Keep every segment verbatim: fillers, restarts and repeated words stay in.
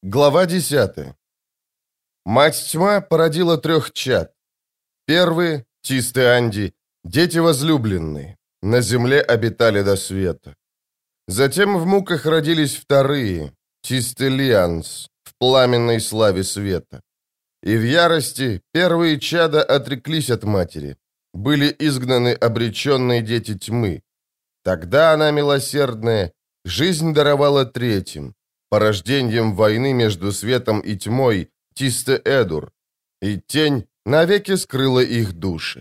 Глава десятая. Мать-тьма породила трех чад. Первые, чистые Анди, дети возлюбленные, на земле обитали до света. Затем в муках родились вторые, чистый Лианс, в пламенной славе света. И в ярости первые чада отреклись от матери, были изгнаны обреченные дети тьмы. Тогда она, милосердная, жизнь даровала третьим, порождением войны между светом и тьмой, чисто Эдур, и тень навеки скрыла их души.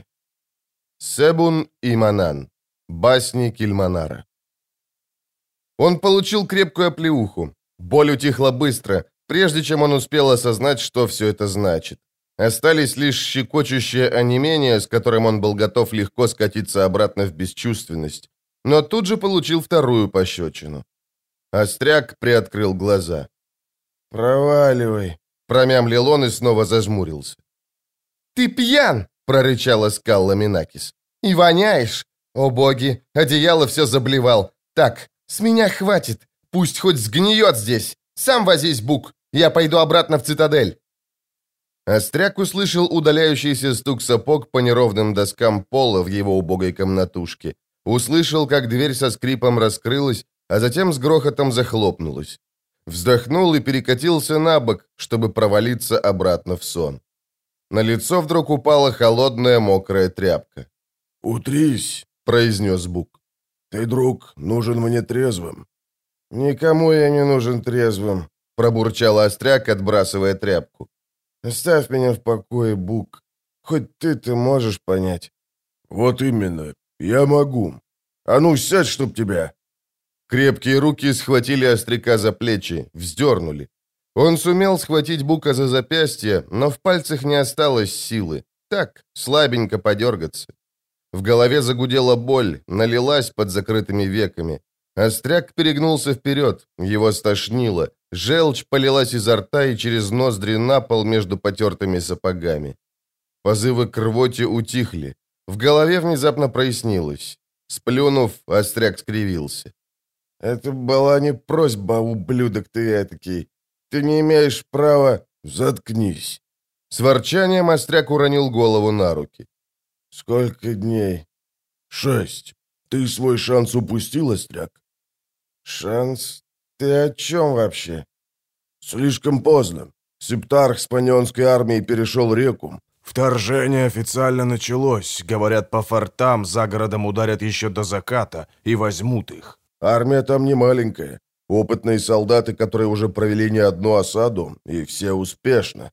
Себун и Манан. Басни Кильманара. Он получил крепкую оплеуху. Боль утихла быстро, прежде чем он успел осознать, что все это значит. Остались лишь щекочущее онемение, с которым он был готов легко скатиться обратно в бесчувственность, но тут же получил вторую пощечину. Остряк приоткрыл глаза. «Проваливай», — промямлил он и снова зажмурился. «Ты пьян!» — прорычала Скалла Минакис. «И воняешь! О боги, одеяло все заблевал. Так, с меня хватит, пусть хоть сгниет здесь. Сам возись, Бук, я пойду обратно в цитадель». Остряк услышал удаляющийся стук сапог по неровным доскам пола в его убогой комнатушке. Услышал, как дверь со скрипом раскрылась, а затем с грохотом захлопнулась. Вздохнул и перекатился на бок, чтобы провалиться обратно в сон. На лицо вдруг упала холодная мокрая тряпка. «Утрись», — произнес Бук. «Ты, друг, нужен мне трезвым». «Никому я не нужен трезвым», — пробурчал Остряк, отбрасывая тряпку. «Оставь меня в покое, Бук. Хоть ты-то можешь понять». «Вот именно. Я могу. А ну, сядь, чтоб тебя!» Крепкие руки схватили Остряка за плечи, вздернули. Он сумел схватить Бука за запястье, но в пальцах не осталось силы. Так, слабенько подергаться. В голове загудела боль, налилась под закрытыми веками. Остряк перегнулся вперед, его стошнило. Желчь полилась изо рта и через ноздри на пол между потертыми сапогами. Позывы к рвоте утихли. В голове внезапно прояснилось. Сплюнув, Остряк скривился. «Это была не просьба, ублюдок ты этакий. Ты не имеешь права...» «Заткнись!» С ворчанием Остряк уронил голову на руки. «Сколько дней?» «Шесть. Ты свой шанс упустил, Остряк?» «Шанс? Ты о чем вообще?» «Слишком поздно. Септарх с панионской армией перешел реку. Вторжение официально началось. Говорят, по фортам за городом ударят еще до заката и возьмут их. Армия там не маленькая. Опытные солдаты, которые уже провели не одну осаду, и все успешно».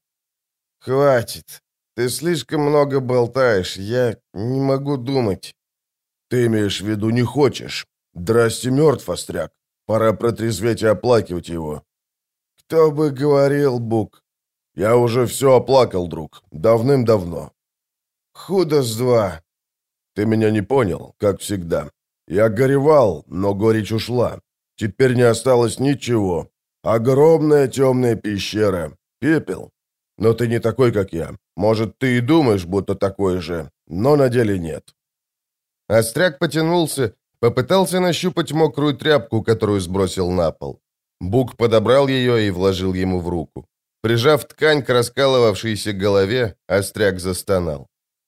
«Хватит. Ты слишком много болтаешь. Я не могу думать». «Ты имеешь в виду, не хочешь? Драсти мертв, Остряк. Пора протрезветь и оплакивать его». «Кто бы говорил, Бук?» «Я уже все оплакал, друг. Давным-давно». «Худо с два». «Ты меня не понял, как всегда. Я горевал, но горечь ушла. Теперь не осталось ничего. Огромная темная пещера. Пепел. Но ты не такой, как я. Может, ты и думаешь, будто такой же, но на деле нет». Остряк потянулся, попытался нащупать мокрую тряпку, которую сбросил на пол. Бук подобрал ее и вложил ему в руку. Прижав ткань к раскалывавшейся голове, Остряк застонал.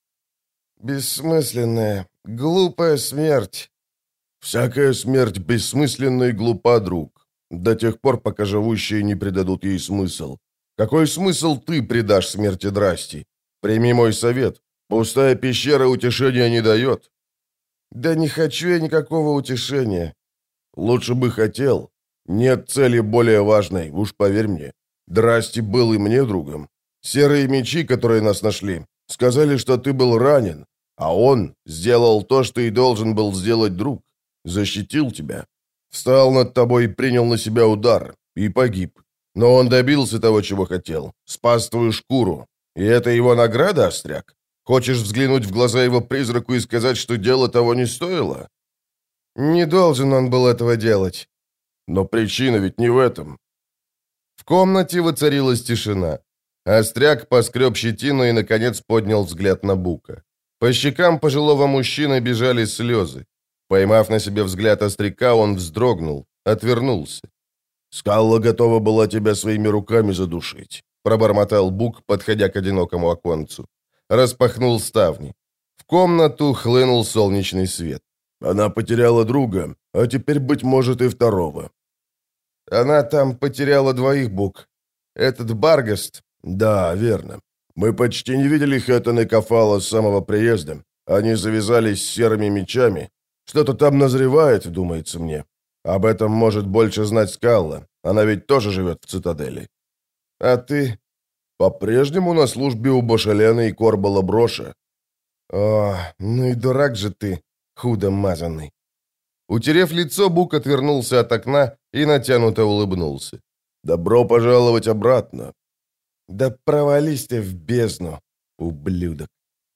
«Бессмысленная, глупая смерть». «Всякая смерть бессмысленна и глупа, друг, до тех пор, пока живущие не придадут ей смысл. Какой смысл ты придашь смерти Драсти? Прими мой совет. Пустая пещера утешения не дает». «Да не хочу я никакого утешения». «Лучше бы хотел. Нет цели более важной, уж поверь мне. Драсти был и мне другом. Серые мечи, которые нас нашли, сказали, что ты был ранен, а он сделал то, что и должен был сделать друг. Защитил тебя. Встал над тобой и принял на себя удар. И погиб. Но он добился того, чего хотел. Спас твою шкуру. И это его награда, Остряк? Хочешь взглянуть в глаза его призраку и сказать, что дело того не стоило?» «Не должен он был этого делать». «Но причина ведь не в этом». В комнате воцарилась тишина. Остряк поскреб щетину и, наконец, поднял взгляд на Бука. По щекам пожилого мужчины бежали слезы. Поймав на себе взгляд Остряка, он вздрогнул, отвернулся. Скалла готова была тебя своими руками задушить», — пробормотал Бук, подходя к одинокому оконцу. Распахнул ставни. В комнату хлынул солнечный свет. «Она потеряла друга, а теперь, быть может, и второго». «Она там потеряла двоих, Бук. Этот Баргаст...» «Да, верно. Мы почти не видели Хэттон и Кафала с самого приезда. Они завязались с серыми мечами. Что-то там назревает, думается мне. Об этом может больше знать Скалла. Она ведь тоже живет в цитадели». «А ты?» «По-прежнему на службе у Бошелена и Корбала Броша». «О, ну и дурак же ты, худо мазанный». Утерев лицо, Бук отвернулся от окна и натянуто улыбнулся. «Добро пожаловать обратно». «Да провались ты в бездну, ублюдок».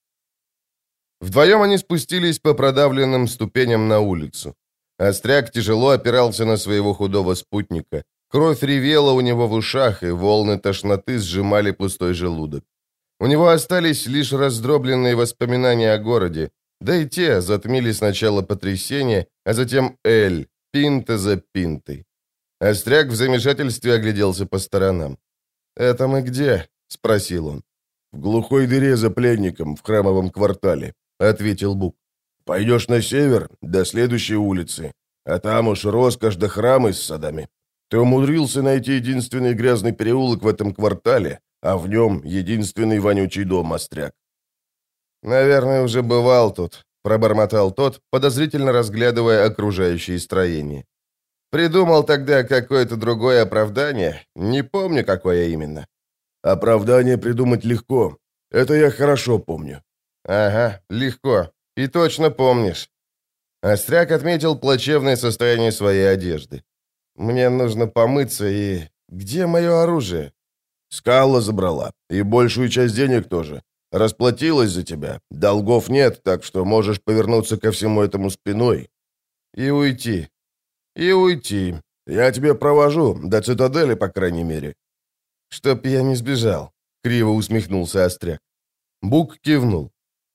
Вдвоем они спустились по продавленным ступеням на улицу. Остряк тяжело опирался на своего худого спутника. Кровь ревела у него в ушах, и волны тошноты сжимали пустой желудок. У него остались лишь раздробленные воспоминания о городе, да и те затмили сначала потрясение, а затем эль, пинта за пинтой. Остряк в замешательстве огляделся по сторонам. «Это мы где?» — спросил он. «В глухой дыре за пленником в храмовом квартале», — ответил Бук. «Пойдешь на север, до следующей улицы, а там уж роскошь да храмы с садами. Ты умудрился найти единственный грязный переулок в этом квартале, а в нем единственный вонючий дом, Остряк». «Наверное, уже бывал тут», — пробормотал тот, подозрительно разглядывая окружающие строения. «Придумал тогда какое-то другое оправдание, не помню, какое именно». «Оправдание придумать легко. Это я хорошо помню». «Ага, легко. И точно помнишь». Остряк отметил плачевное состояние своей одежды. «Мне нужно помыться и... Где мое оружие?» «Скалла забрала. И большую часть денег тоже. Расплатилась за тебя. Долгов нет, так что можешь повернуться ко всему этому спиной». «И уйти. И уйти. Я тебя провожу, до цитадели, по крайней мере». «Чтоб я не сбежал», — криво усмехнулся Остряк. Бук кивнул.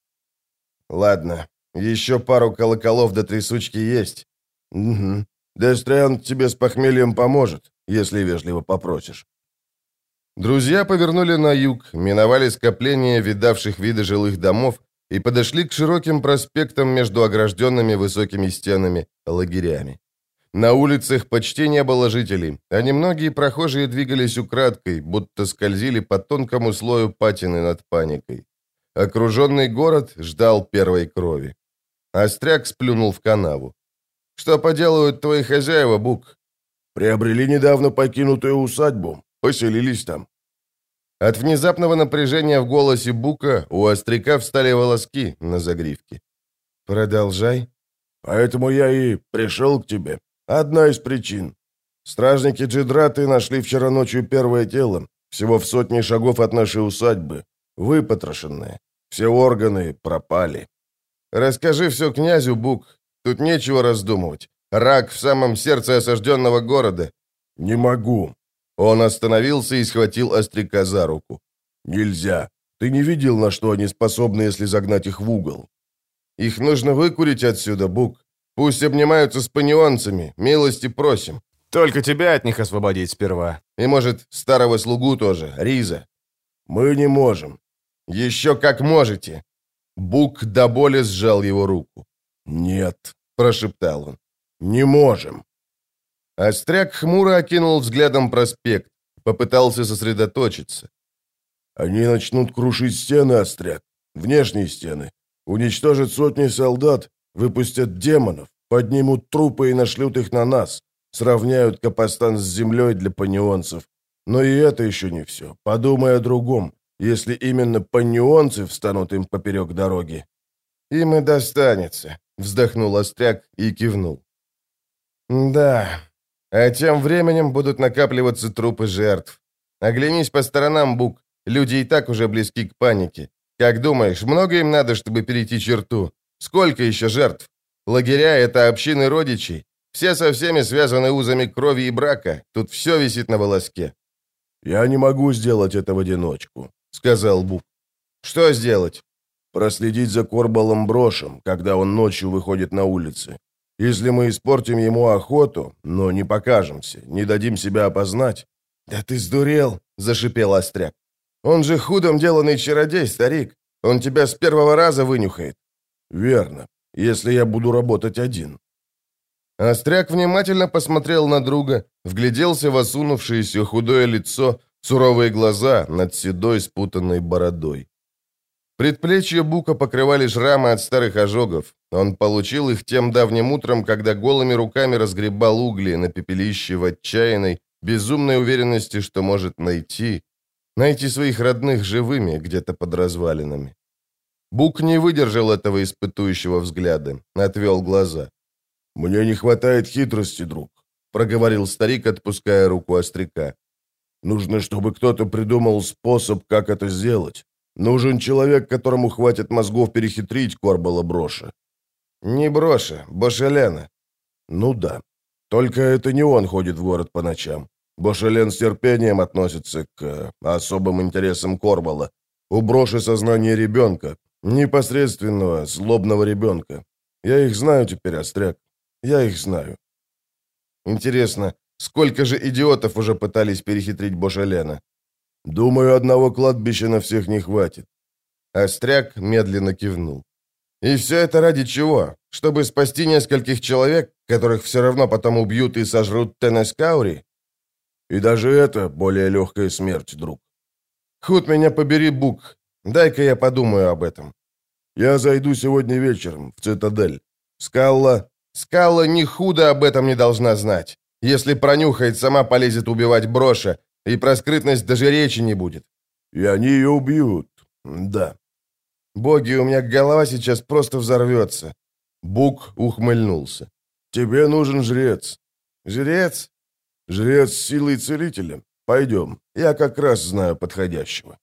«Ладно, еще пару колоколов до трясучки есть». «Угу. Дестриан тебе с похмельем поможет, если вежливо попросишь». Друзья повернули на юг, миновали скопление видавших виды жилых домов и подошли к широким проспектам между огражденными высокими стенами лагерями. На улицах почти не было жителей, а немногие прохожие двигались украдкой, будто скользили по тонкому слою патины над паникой. Окруженный город ждал первой крови. Остряк сплюнул в канаву. «Что поделают твои хозяева, Бук?» «Приобрели недавно покинутую усадьбу. Поселились там». От внезапного напряжения в голосе Бука у Остряка встали волоски на загривке. «Продолжай». «Поэтому я и пришел к тебе. Одна из причин. Стражники Джидраты нашли вчера ночью первое тело, всего в сотне шагов от нашей усадьбы, выпотрошенное. Все органы пропали». «Расскажи все князю, Бук. Тут нечего раздумывать. Рак в самом сердце осажденного города». «Не могу». Он остановился и схватил Остряка за руку. «Нельзя. Ты не видел, на что они способны, если загнать их в угол?» «Их нужно выкурить отсюда, Бук. Пусть обнимаются с панионцами. Милости просим». Только тебя от них освободить сперва. И, может, старого слугу тоже, Риза. «Мы не можем». «Еще как можете». Бук до боли сжал его руку. «Нет», — прошептал он. «Не можем». Остряк хмуро окинул взглядом проспект, попытался сосредоточиться. «Они начнут крушить стены, Остряк, внешние стены, уничтожат сотни солдат, выпустят демонов, поднимут трупы и нашлют их на нас, сравняют Капостан с землей для панионцев. Но и это еще не все. Подумай о другом. Если именно панионцы встанут им поперек дороги». «Им и достанется», — вздохнул Остряк и кивнул. «Да, а тем временем будут накапливаться трупы жертв. Оглянись по сторонам, Бук. Люди и так уже близки к панике. Как думаешь, много им надо, чтобы перейти черту? Сколько еще жертв? Лагеря — это общины родичей. Все со всеми связаны узами крови и брака. Тут все висит на волоске». «Я не могу сделать это в одиночку», — сказал Бук. «Что сделать?» «Проследить за Корбалом Брошем, когда он ночью выходит на улицы. Если мы испортим ему охоту, но не покажемся, не дадим себя опознать...» «Да ты сдурел!» — зашипел Остряк. «Он же худом деланный чародей, старик. Он тебя с первого раза вынюхает». «Верно, если я буду работать один». Остряк внимательно посмотрел на друга, вгляделся в осунувшееся худое лицо, суровые глаза над седой спутанной бородой. Предплечья Бука покрывали шрамы от старых ожогов. Он получил их тем давним утром, когда голыми руками разгребал угли на пепелище в отчаянной, безумной уверенности, что может найти, найти своих родных живыми где-то под развалинами. Бук не выдержал этого испытующего взгляда, отвел глаза. «Мне не хватает хитрости, друг», — проговорил старик, отпуская руку Остряка. «Нужно, чтобы кто-то придумал способ, как это сделать. Нужен человек, которому хватит мозгов перехитрить Корбала Броша». «Не Броша, Бошеляна». «Ну да. Только это не он ходит в город по ночам. Бошелен с терпением относится к э, особым интересам Корбала. У Броши сознание ребенка, непосредственного, злобного ребенка. Я их знаю теперь, Остряк. Я их знаю». «Интересно, сколько же идиотов уже пытались перехитрить Бошелена?» «Думаю, одного кладбища на всех не хватит». Остряк медленно кивнул. «И все это ради чего? Чтобы спасти нескольких человек, которых все равно потом убьют и сожрут Тенескаури?» «И даже это более легкая смерть, друг». «Худ меня побери, Бук. Дай-ка я подумаю об этом». «Я зайду сегодня вечером в цитадель. Скалла...» «Скалла ни худо об этом не должна знать. Если пронюхает, сама полезет убивать Броша, и про скрытность даже речи не будет». «И они ее убьют. Да». «Боги, у меня голова сейчас просто взорвется». Бук ухмыльнулся. «Тебе нужен жрец». «Жрец?» «Жрец с силой целителя. Пойдем. Я как раз знаю подходящего».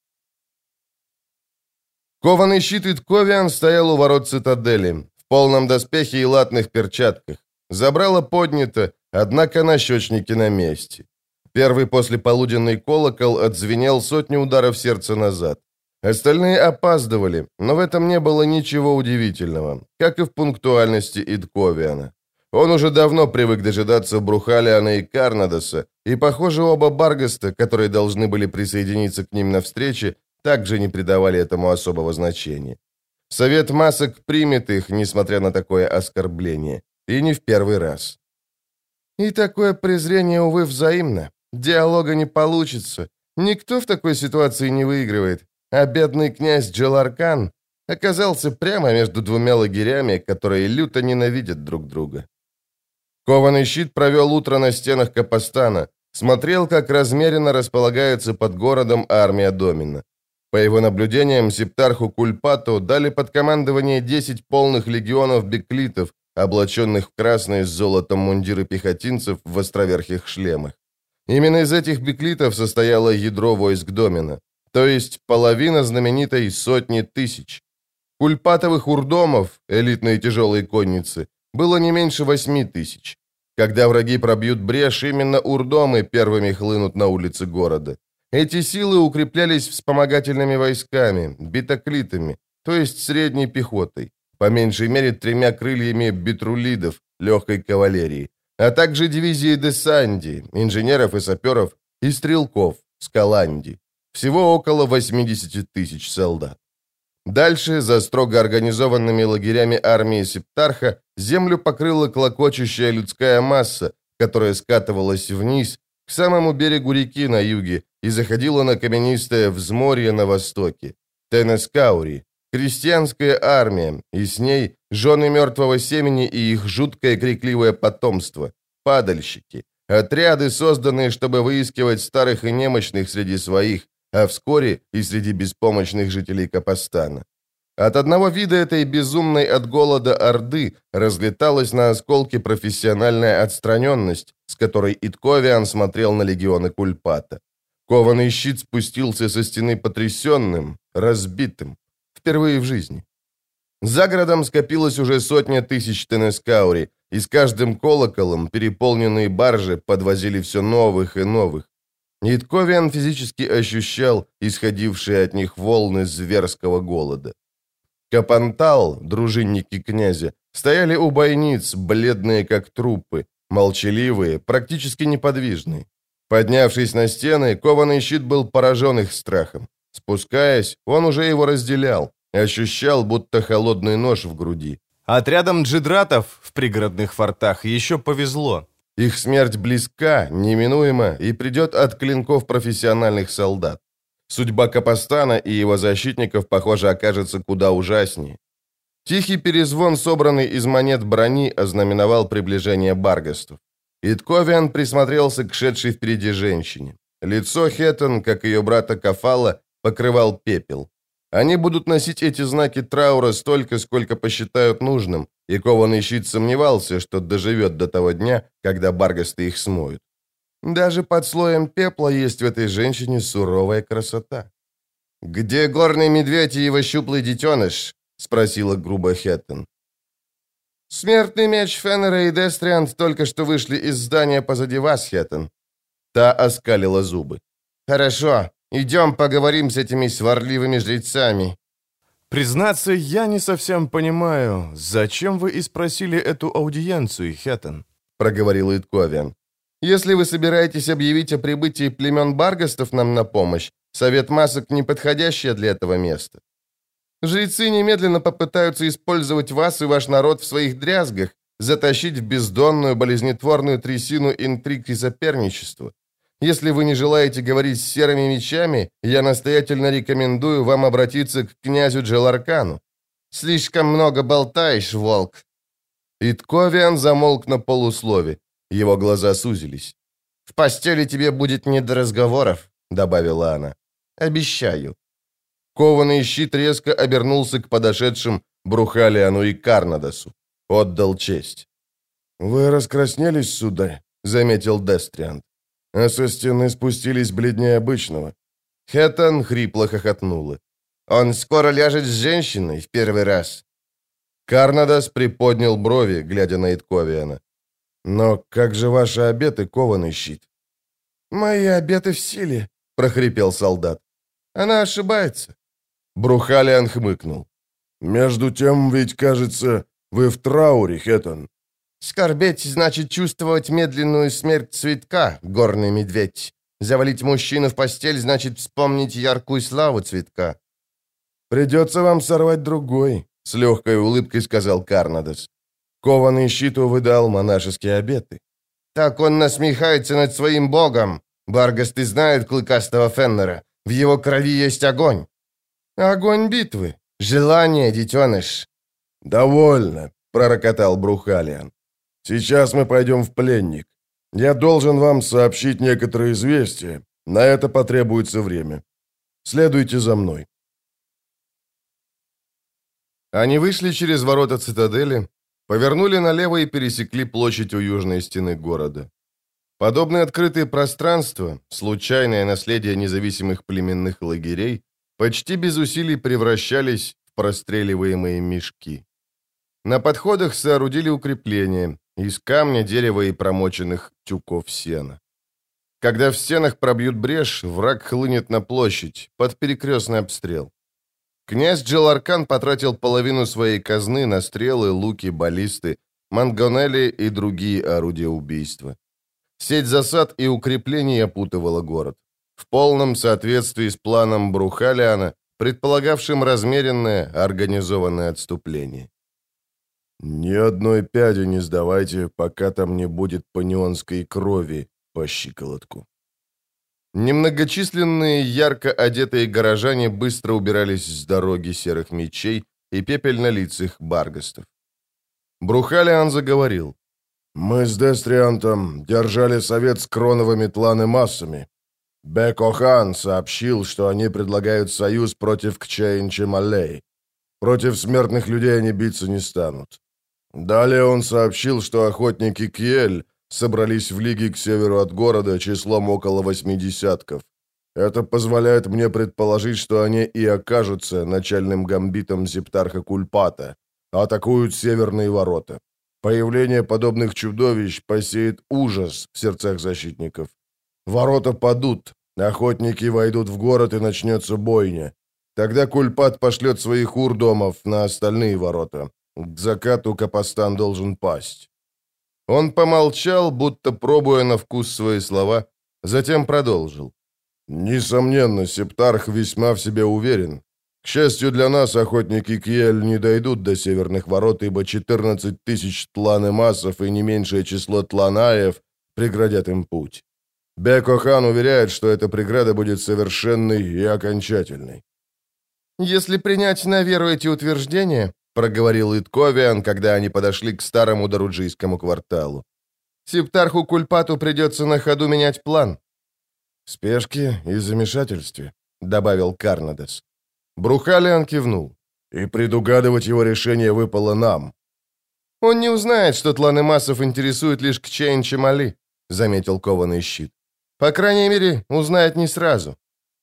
Кованый щит Итковиан стоял у ворот цитадели, в полном доспехе и латных перчатках. Забрало поднято, однако нащечники на месте. Первый послеполуденный колокол отзвенел сотни ударов сердца назад. Остальные опаздывали, но в этом не было ничего удивительного, как и в пунктуальности Идковиана. Он уже давно привык дожидаться Брухалиана и Карнадоса, и, похоже, оба Баргаста, которые должны были присоединиться к ним на встрече, также не придавали этому особого значения. Совет масок примет их, несмотря на такое оскорбление, и не в первый раз. И такое презрение, увы, взаимно. Диалога не получится. Никто в такой ситуации не выигрывает. А бедный князь Джеларкан оказался прямо между двумя лагерями, которые люто ненавидят друг друга. Кованый щит провел утро на стенах Капостана, смотрел, как размеренно располагается под городом армия Домина. По его наблюдениям, септарху Кульпату дали под командование десять полных легионов беклитов, облаченных в красные с золотом мундиры пехотинцев в островерхих шлемах. Именно из этих беклитов состояло ядро войск Домина, то есть половина знаменитой сотни тысяч. Кульпатовых урдомов, элитные тяжелые конницы, было не меньше восьми тысяч. Когда враги пробьют брешь, именно урдомы первыми хлынут на улицы города. Эти силы укреплялись вспомогательными войсками, битоклитами, то есть средней пехотой, по меньшей мере тремя крыльями битрулидов, легкой кавалерии, а также дивизией десанди, инженеров и саперов, и стрелков, скаланди. Всего около восьмидесяти тысяч солдат. Дальше, за строго организованными лагерями армии Септарха, землю покрыла клокочущая людская масса, которая скатывалась вниз, к самому берегу реки на юге и заходила на каменистое взморье на востоке. Тенескаури, крестьянская армия, и с ней жены мертвого семени и их жуткое крикливое потомство, падальщики, отряды, созданные, чтобы выискивать старых и немощных среди своих, а вскоре и среди беспомощных жителей Капостана. От одного вида этой безумной от голода орды разлеталась на осколки профессиональная отстраненность, с которой Итковиан смотрел на легионы Кульпата. Кованый щит спустился со стены потрясенным, разбитым, впервые в жизни. За городом скопилось уже сотня тысяч Тенескаури, и с каждым колоколом переполненные баржи подвозили все новых и новых. Итковиан физически ощущал исходившие от них волны зверского голода. Капантал, дружинники князя, стояли у бойниц, бледные как трупы, молчаливые, практически неподвижные. Поднявшись на стены, кованый щит был поражен их страхом. Спускаясь, он уже его разделял, ощущал, будто холодный нож в груди. Отрядам джидратов в пригородных фортах еще повезло. Их смерть близка, неминуема и придет от клинков профессиональных солдат. Судьба Капостана и его защитников, похоже, окажется куда ужаснее. Тихий перезвон, собранный из монет брони, ознаменовал приближение баргастов. Итковиан присмотрелся к шедшей впереди женщине. Лицо Хеттон, как ее брата Кафала, покрывал пепел. Они будут носить эти знаки траура столько, сколько посчитают нужным, и кованый щит сомневался, что доживет до того дня, когда баргасты их смоют. Даже под слоем пепла есть в этой женщине суровая красота. «Где горный медведь и его щуплый детеныш?» — спросила грубо Хеттон. «Смертный меч Феннера и Дестриант только что вышли из здания позади вас, Хеттон». Та оскалила зубы. «Хорошо, идем поговорим с этими сварливыми жрецами». «Признаться, я не совсем понимаю, зачем вы и спросили эту аудиенцию, Хеттон?» — проговорил Итковиан. «Если вы собираетесь объявить о прибытии племен баргастов нам на помощь, совет масок — неподходящее для этого место. Жрецы немедленно попытаются использовать вас и ваш народ в своих дрязгах, затащить в бездонную болезнетворную трясину интриг и соперничества. Если вы не желаете говорить с серыми мечами, я настоятельно рекомендую вам обратиться к князю Джеларкану. Слишком много болтаешь, волк». Итковиан замолк на полуслове. Его глаза сузились. «В постели тебе будет не до разговоров», — добавила она. «Обещаю». Кованый щит резко обернулся к подошедшим Брухалиану и Карнадосу. Отдал честь. «Вы раскраснелись, сударь», — заметил Дестриант. «А со стены спустились бледнее обычного». Хеттон хрипло хохотнула. «Он скоро ляжет с женщиной в первый раз». Карнадос приподнял брови, глядя на Итковиана. «Но как же ваши обеты, кованый щит?» «Мои обеты в силе», — прохрипел солдат. «Она ошибается». Брухалиан хмыкнул. «Между тем, ведь, кажется, вы в трауре, Хеттон». «Скорбеть значит чувствовать медленную смерть цветка, горный медведь. Завалить мужчину в постель значит вспомнить яркую славу цветка». «Придется вам сорвать другой», — с легкой улыбкой сказал Карнадос. «Кованый щит увыдал монашеские обеты». «Так он насмехается над своим богом. Баргасты знают клыкастого Феннера. В его крови есть огонь». «Огонь битвы. Желание, детеныш». «Довольно», — пророкотал Брухалиан. «Сейчас мы пойдем в пленник. Я должен вам сообщить некоторые известия. На это потребуется время. Следуйте за мной». Они вышли через ворота цитадели, повернули налево и пересекли площадь у южной стены города. Подобные открытые пространства, случайное наследие независимых племенных лагерей, почти без усилий превращались в простреливаемые мешки. На подходах соорудили укрепления из камня, дерева и промоченных тюков сена. Когда в стенах пробьют брешь, враг хлынет на площадь под перекрестный обстрел. Князь Джеларкан потратил половину своей казны на стрелы, луки, баллисты, мангонели и другие орудия убийства. Сеть засад и укреплений опутывала город. В полном соответствии с планом Брухалиана, предполагавшим размеренное, организованное отступление. «Ни одной пяди не сдавайте, пока там не будет панионской крови по щиколотку». Немногочисленные, ярко одетые горожане быстро убирались с дороги серых мечей и пепельнолицых баргастов. Брухалиан заговорил. «Мы с Дестриантом держали совет с кроновыми тланы массами. Бек-Охан сообщил, что они предлагают союз против Кчейн-Чемалей. Против смертных людей они биться не станут. Далее он сообщил, что охотники Кьель собрались в лиге к северу от города числом около восьми десятков. Это позволяет мне предположить, что они и окажутся начальным гамбитом Септарха Кульпата, атакуют северные ворота. Появление подобных чудовищ посеет ужас в сердцах защитников. Ворота падут, охотники войдут в город и начнется бойня. Тогда Кульпат пошлет своих урдомов на остальные ворота. К закату Капостан должен пасть». Он помолчал, будто пробуя на вкус свои слова, затем продолжил. «Несомненно, Септарх весьма в себе уверен. К счастью для нас, охотники Кьель не дойдут до северных ворот, ибо четырнадцать тысяч тланы-массов и не меньшее число тланаев преградят им путь. Беко-хан уверяет, что эта преграда будет совершенной и окончательной». «Если принять на веру эти утверждения, — проговорил Итковиан, когда они подошли к старому даруджийскому кварталу, — Септарху Кульпату придется на ходу менять план». «В спешке и замешательстве», — добавил Карнадес. Брухалиан кивнул. «И предугадывать его решение выпало нам». «Он не узнает, что тланы массов интересует лишь Кчейн-Чемали», — заметил кованый щит. «По крайней мере, узнает не сразу».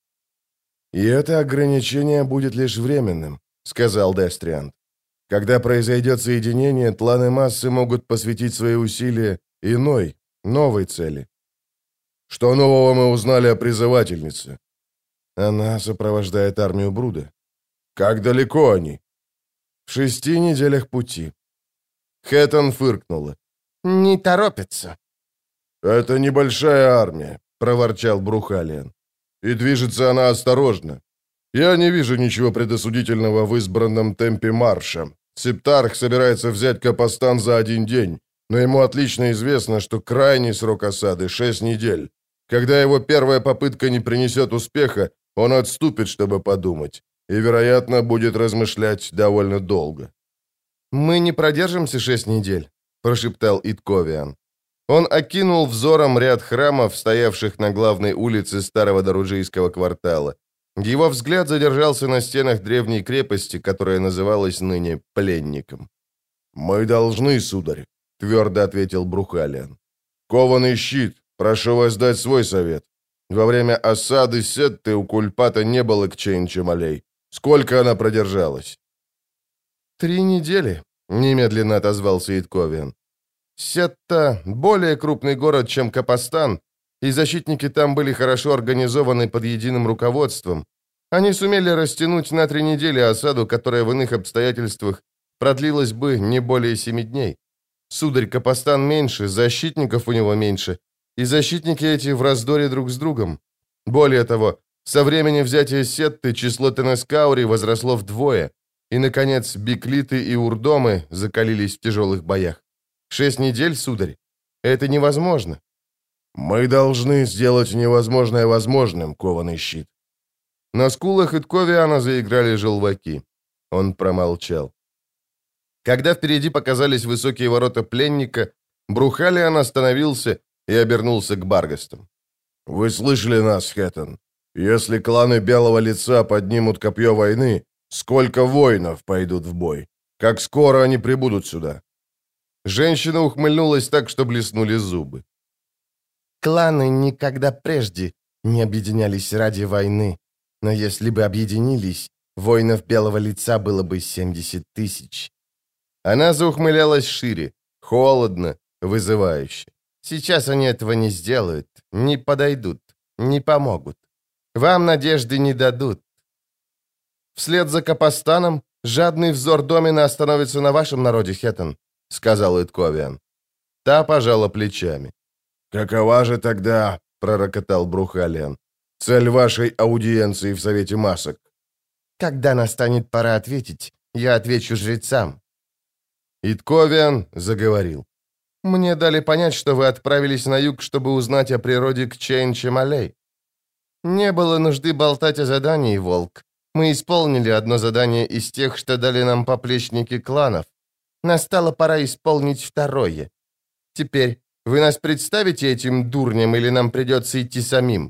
«И это ограничение будет лишь временным», — сказал Дестриант. «Когда произойдет соединение, тланы массы могут посвятить свои усилия иной, новой цели». «Что нового мы узнали о призывательнице?» «Она сопровождает армию Бруда». «Как далеко они?» «В шести неделях пути». Хэттон фыркнула. «Не торопится». «Это небольшая армия», — проворчал Брухалиан. «И движется она осторожно. Я не вижу ничего предосудительного в избранном темпе марша. Септарх собирается взять Капостан за один день, но ему отлично известно, что крайний срок осады — шесть недель. Когда его первая попытка не принесет успеха, он отступит, чтобы подумать, и, вероятно, будет размышлять довольно долго». «Мы не продержимся шесть недель», — прошептал Итковиан. Он окинул взором ряд храмов, стоявших на главной улице старого даруджийского квартала. Его взгляд задержался на стенах древней крепости, которая называлась ныне Пленником. «Мы должны, сударь», — твердо ответил Брухалиан. «Кованый щит, прошу вас дать свой совет. Во время осады Сетты у Кульпата не было Кчейн-Чемалей. Сколько она продержалась?» «Три недели», — немедленно отозвался Итковиан. «Сетта — более крупный город, чем Капостан, и защитники там были хорошо организованы под единым руководством. Они сумели растянуть на три недели осаду, которая в иных обстоятельствах продлилась бы не более семи дней. Сударь, Капостан меньше, защитников у него меньше, и защитники эти в раздоре друг с другом. Более того, со времени взятия Сетты число Тенескаури возросло вдвое, и, наконец, биклиты и урдомы закалились в тяжелых боях. Шесть недель, сударь, это невозможно». «Мы должны сделать невозможное возможным, кованый щит». На скулах Итковиана заиграли желваки. Он промолчал. Когда впереди показались высокие ворота Пленника, Брухалиан остановился и обернулся к Баргастам. «Вы слышали нас, Хэттон? Если кланы Белого Лица поднимут копье войны, сколько воинов пойдут в бой? Как скоро они прибудут сюда?» Женщина ухмыльнулась так, что блеснули зубы. «Кланы никогда прежде не объединялись ради войны, но если бы объединились, воинов Белого Лица было бы семьдесят тысяч». Она заухмылялась шире, холодно, вызывающе. «Сейчас они этого не сделают, не подойдут, не помогут. Вам надежды не дадут». «Вслед за Капостаном жадный взор Домина остановится на вашем народе, Хэттон», — сказал Итковиан. Та пожала плечами. «Какова же тогда, — пророкотал Брухалиан, — цель вашей аудиенции в Совете Масок?» «Когда настанет пора ответить, я отвечу жрецам». Итковиан заговорил. «Мне дали понять, что вы отправились на юг, чтобы узнать о природе Кчейн-Чемалей». «Не было нужды болтать о задании, Волк. Мы исполнили одно задание из тех, что дали нам поплечники кланов. Настала пора исполнить второе. Теперь вы нас представите этим дурням, или нам придется идти самим?»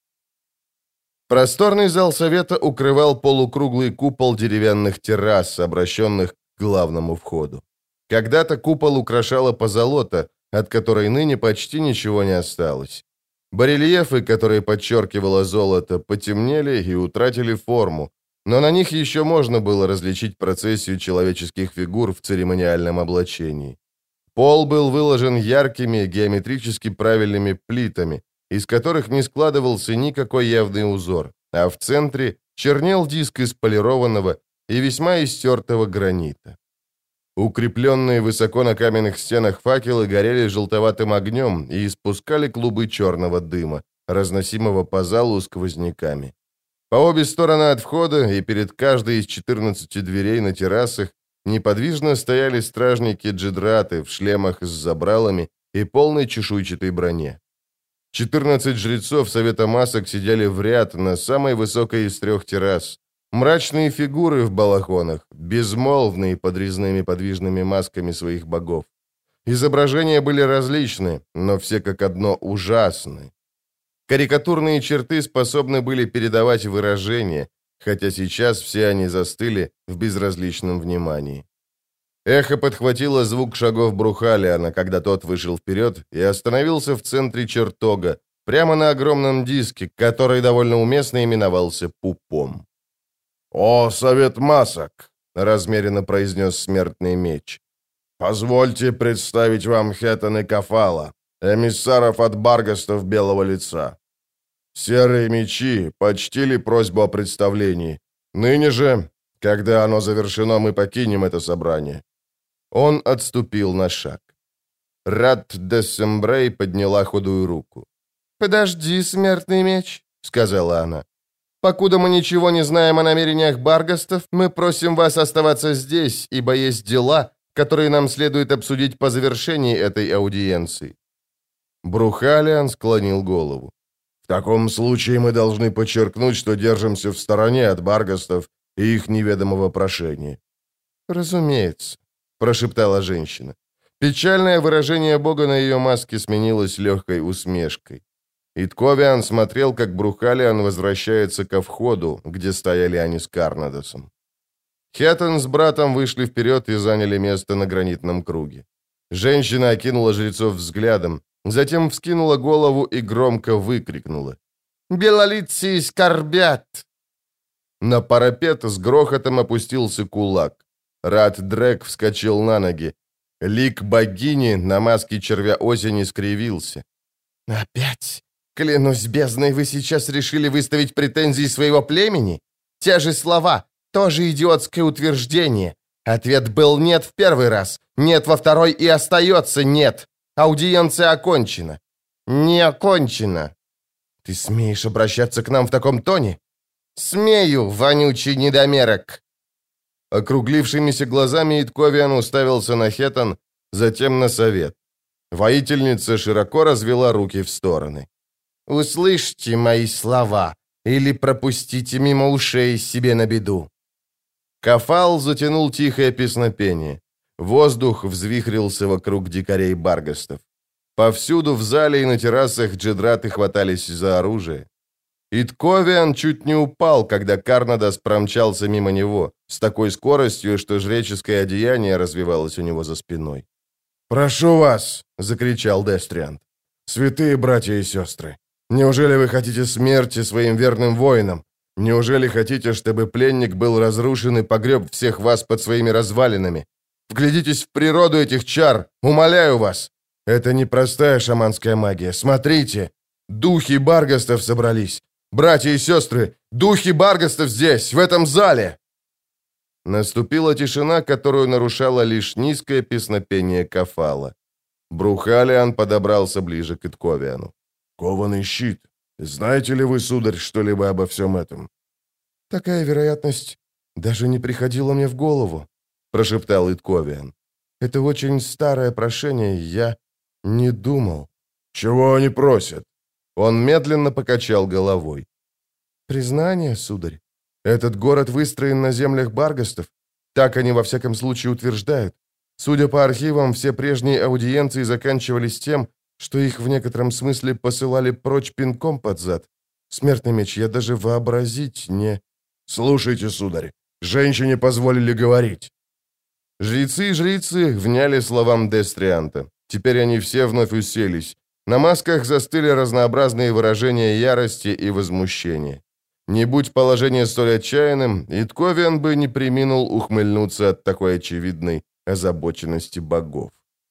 Просторный зал совета укрывал полукруглый купол деревянных террас, обращенных к главному входу. Когда-то купол украшала позолота, от которой ныне почти ничего не осталось. Барельефы, которые подчеркивало золото, потемнели и утратили форму, но на них еще можно было различить процессию человеческих фигур в церемониальном облачении. Пол был выложен яркими, геометрически правильными плитами, из которых не складывался никакой явный узор, а в центре чернел диск из полированного и весьма истертого гранита. Укрепленные высоко на каменных стенах факелы горели желтоватым огнем и испускали клубы черного дыма, разносимого по залу сквозняками. По обе стороны от входа и перед каждой из четырнадцати дверей на террасах неподвижно стояли стражники-джедраты в шлемах с забралами и полной чешуйчатой броне. Четырнадцать жрецов Совета Масок сидели в ряд на самой высокой из трех террас. Мрачные фигуры в балахонах, безмолвные под резными подвижными масками своих богов. Изображения были различны, но все как одно ужасны. Карикатурные черты способны были передавать выражение, хотя сейчас все они застыли в безразличном внимании. Эхо подхватило звук шагов Брухалиана, когда тот вышел вперед и остановился в центре чертога, прямо на огромном диске, который довольно уместно именовался пупом. «О, Совет Масок!» — размеренно произнес смертный меч. «Позвольте представить вам Хеттон и Кафала, эмиссаров от Баргастов Белого Лица. Серые мечи почтили просьбу о представлении. Ныне же, когда оно завершено, мы покинем это собрание». Он отступил на шаг. Рат де Сембрей подняла худую руку. «Подожди, смертный меч», — сказала она. «Покуда мы ничего не знаем о намерениях Баргастов, мы просим вас оставаться здесь, ибо есть дела, которые нам следует обсудить по завершении этой аудиенции». Брухалиан склонил голову. «В таком случае мы должны подчеркнуть, что держимся в стороне от Баргастов и их неведомого прошения». «Разумеется», — прошептала женщина. Печальное выражение Бога на ее маске сменилось легкой усмешкой. Итковиан смотрел, как Брухалиан возвращается ко входу, где стояли они с Карнадосом. Хеттон с братом вышли вперед и заняли место на гранитном круге. Женщина окинула жрецов взглядом, затем вскинула голову и громко выкрикнула: «Белолицые скорбят!» На парапет с грохотом опустился кулак. Рат Дрек вскочил на ноги. Лик богини на маске червя осени скривился. «Опять? Клянусь бездной, вы сейчас решили выставить претензии своего племени? Те же слова, то же идиотское утверждение. Ответ был нет в первый раз, нет во второй и остается нет. Аудиенция окончена». «Не окончена». «Ты смеешь обращаться к нам в таком тоне?» «Смею, вонючий недомерок». Округлившимися глазами Итковиан уставился на Хеттон, затем на совет. Воительница широко развела руки в стороны. «Услышьте мои слова, или пропустите мимо ушей себе на беду». Кафал затянул тихое песнопение. Воздух взвихрился вокруг дикарей Баргастов. Повсюду в зале и на террасах джедраты хватались за оружие. Итковиан чуть не упал, когда Карнадос промчался мимо него, с такой скоростью, что жреческое одеяние развивалось у него за спиной. «Прошу вас!» — закричал Дестриант. «Святые братья и сестры, неужели вы хотите смерти своим верным воинам? Неужели хотите, чтобы пленник был разрушен и погреб всех вас под своими развалинами? Вглядитесь в природу этих чар, умоляю вас! Это не простая шаманская магия, смотрите! Духи Баргастов собрались! Братья и сестры, духи Баргастов здесь, в этом зале!» Наступила тишина, которую нарушало лишь низкое песнопение Кафала. Брухалиан подобрался ближе к Итковиану. «Кованый щит. Знаете ли вы, сударь, что-либо обо всем этом?» «Такая вероятность даже не приходила мне в голову», — прошептал Итковиан. «Это очень старое прошение, я не думал». «Чего они просят?» Он медленно покачал головой. «Признание, сударь. Этот город выстроен на землях Баргастов. Так они во всяком случае утверждают. Судя по архивам, все прежние аудиенции заканчивались тем, что их в некотором смысле посылали прочь пинком под зад. Смертный меч, я даже вообразить не...» «Слушайте, сударь, женщине позволили говорить». Жрецы и жрицы вняли словам Дестрианта. Теперь они все вновь уселись. На масках застыли разнообразные выражения ярости и возмущения. Не будь положение столь отчаянным, Итковиан бы не преминул ухмыльнуться от такой очевидной озабоченности богов.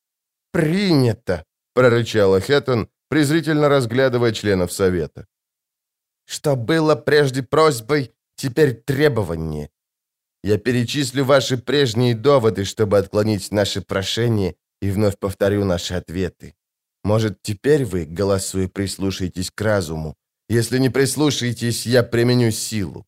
«Принято!» — прорычала Хеттон, презрительно разглядывая членов совета. «Что было прежде просьбой, Теперь требование. Я перечислю ваши прежние доводы, чтобы отклонить наши прошения, и вновь повторю наши ответы. Может, теперь вы, голосуя, прислушаетесь к разуму. Если не прислушаетесь, я применю силу».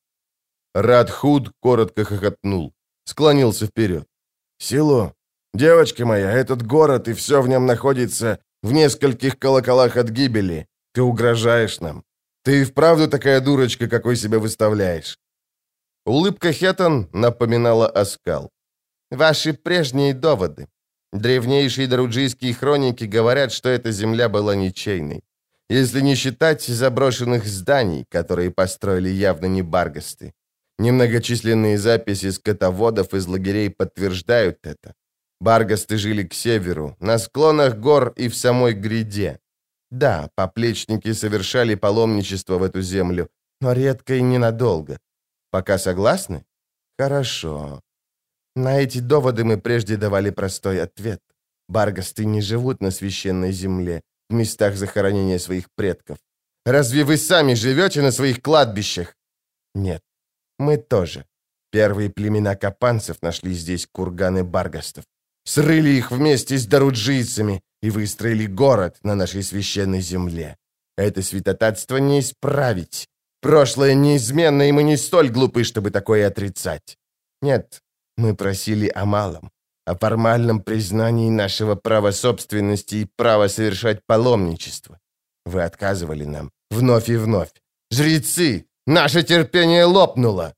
Радхуд коротко хохотнул, склонился вперед. «Силу? Девочка моя, этот город и все в нем находится в нескольких колоколах от гибели. Ты угрожаешь нам. Ты и вправду такая дурочка, какой себя выставляешь». Улыбка Хеттон напоминала оскал. «Ваши прежние доводы. Древнейшие даруджийские хроники говорят, что эта земля была ничейной. Если не считать заброшенных зданий, которые построили явно не баргасты. Немногочисленные записи скотоводов из лагерей подтверждают это. Баргасты жили к северу, на склонах гор и в самой гряде. Да, поплечники совершали паломничество в эту землю, но редко и ненадолго. Пока согласны? Хорошо. На эти доводы мы прежде давали простой ответ. Баргасты не живут на священной земле, в местах захоронения своих предков. Разве вы сами живете на своих кладбищах? Нет, мы тоже. Первые племена капанцев нашли здесь курганы баргастов. Срыли их вместе с даруджийцами и выстроили город на нашей священной земле. Это святотатство не исправить. Прошлое неизменно, и мы не столь глупы, чтобы такое отрицать. Нет, мы просили о малом, о формальном признании нашего права собственности и права совершать паломничество. Вы отказывали нам вновь и вновь. Жрецы, наше терпение лопнуло!»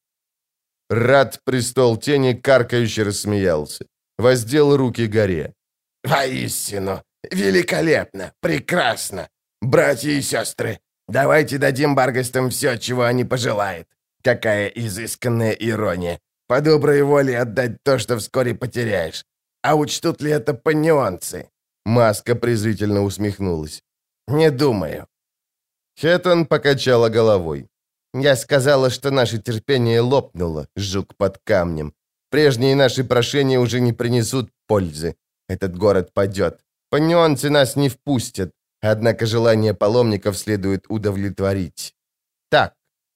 Рад престол тени каркающе рассмеялся, воздел руки горе. «Воистину, великолепно, прекрасно! Братья и сестры, давайте дадим баргастам все, чего они пожелают. Какая изысканная ирония! По доброй воле отдать то, что вскоре потеряешь. А учтут ли это панеонцы?» Маска презрительно усмехнулась. «Не думаю». Хеттон покачала головой. «Я сказала, что наше терпение лопнуло, жук под камнем. Прежние наши прошения уже не принесут пользы. Этот город падет. Панеонцы нас не впустят. Однако желание паломников следует удовлетворить. Так».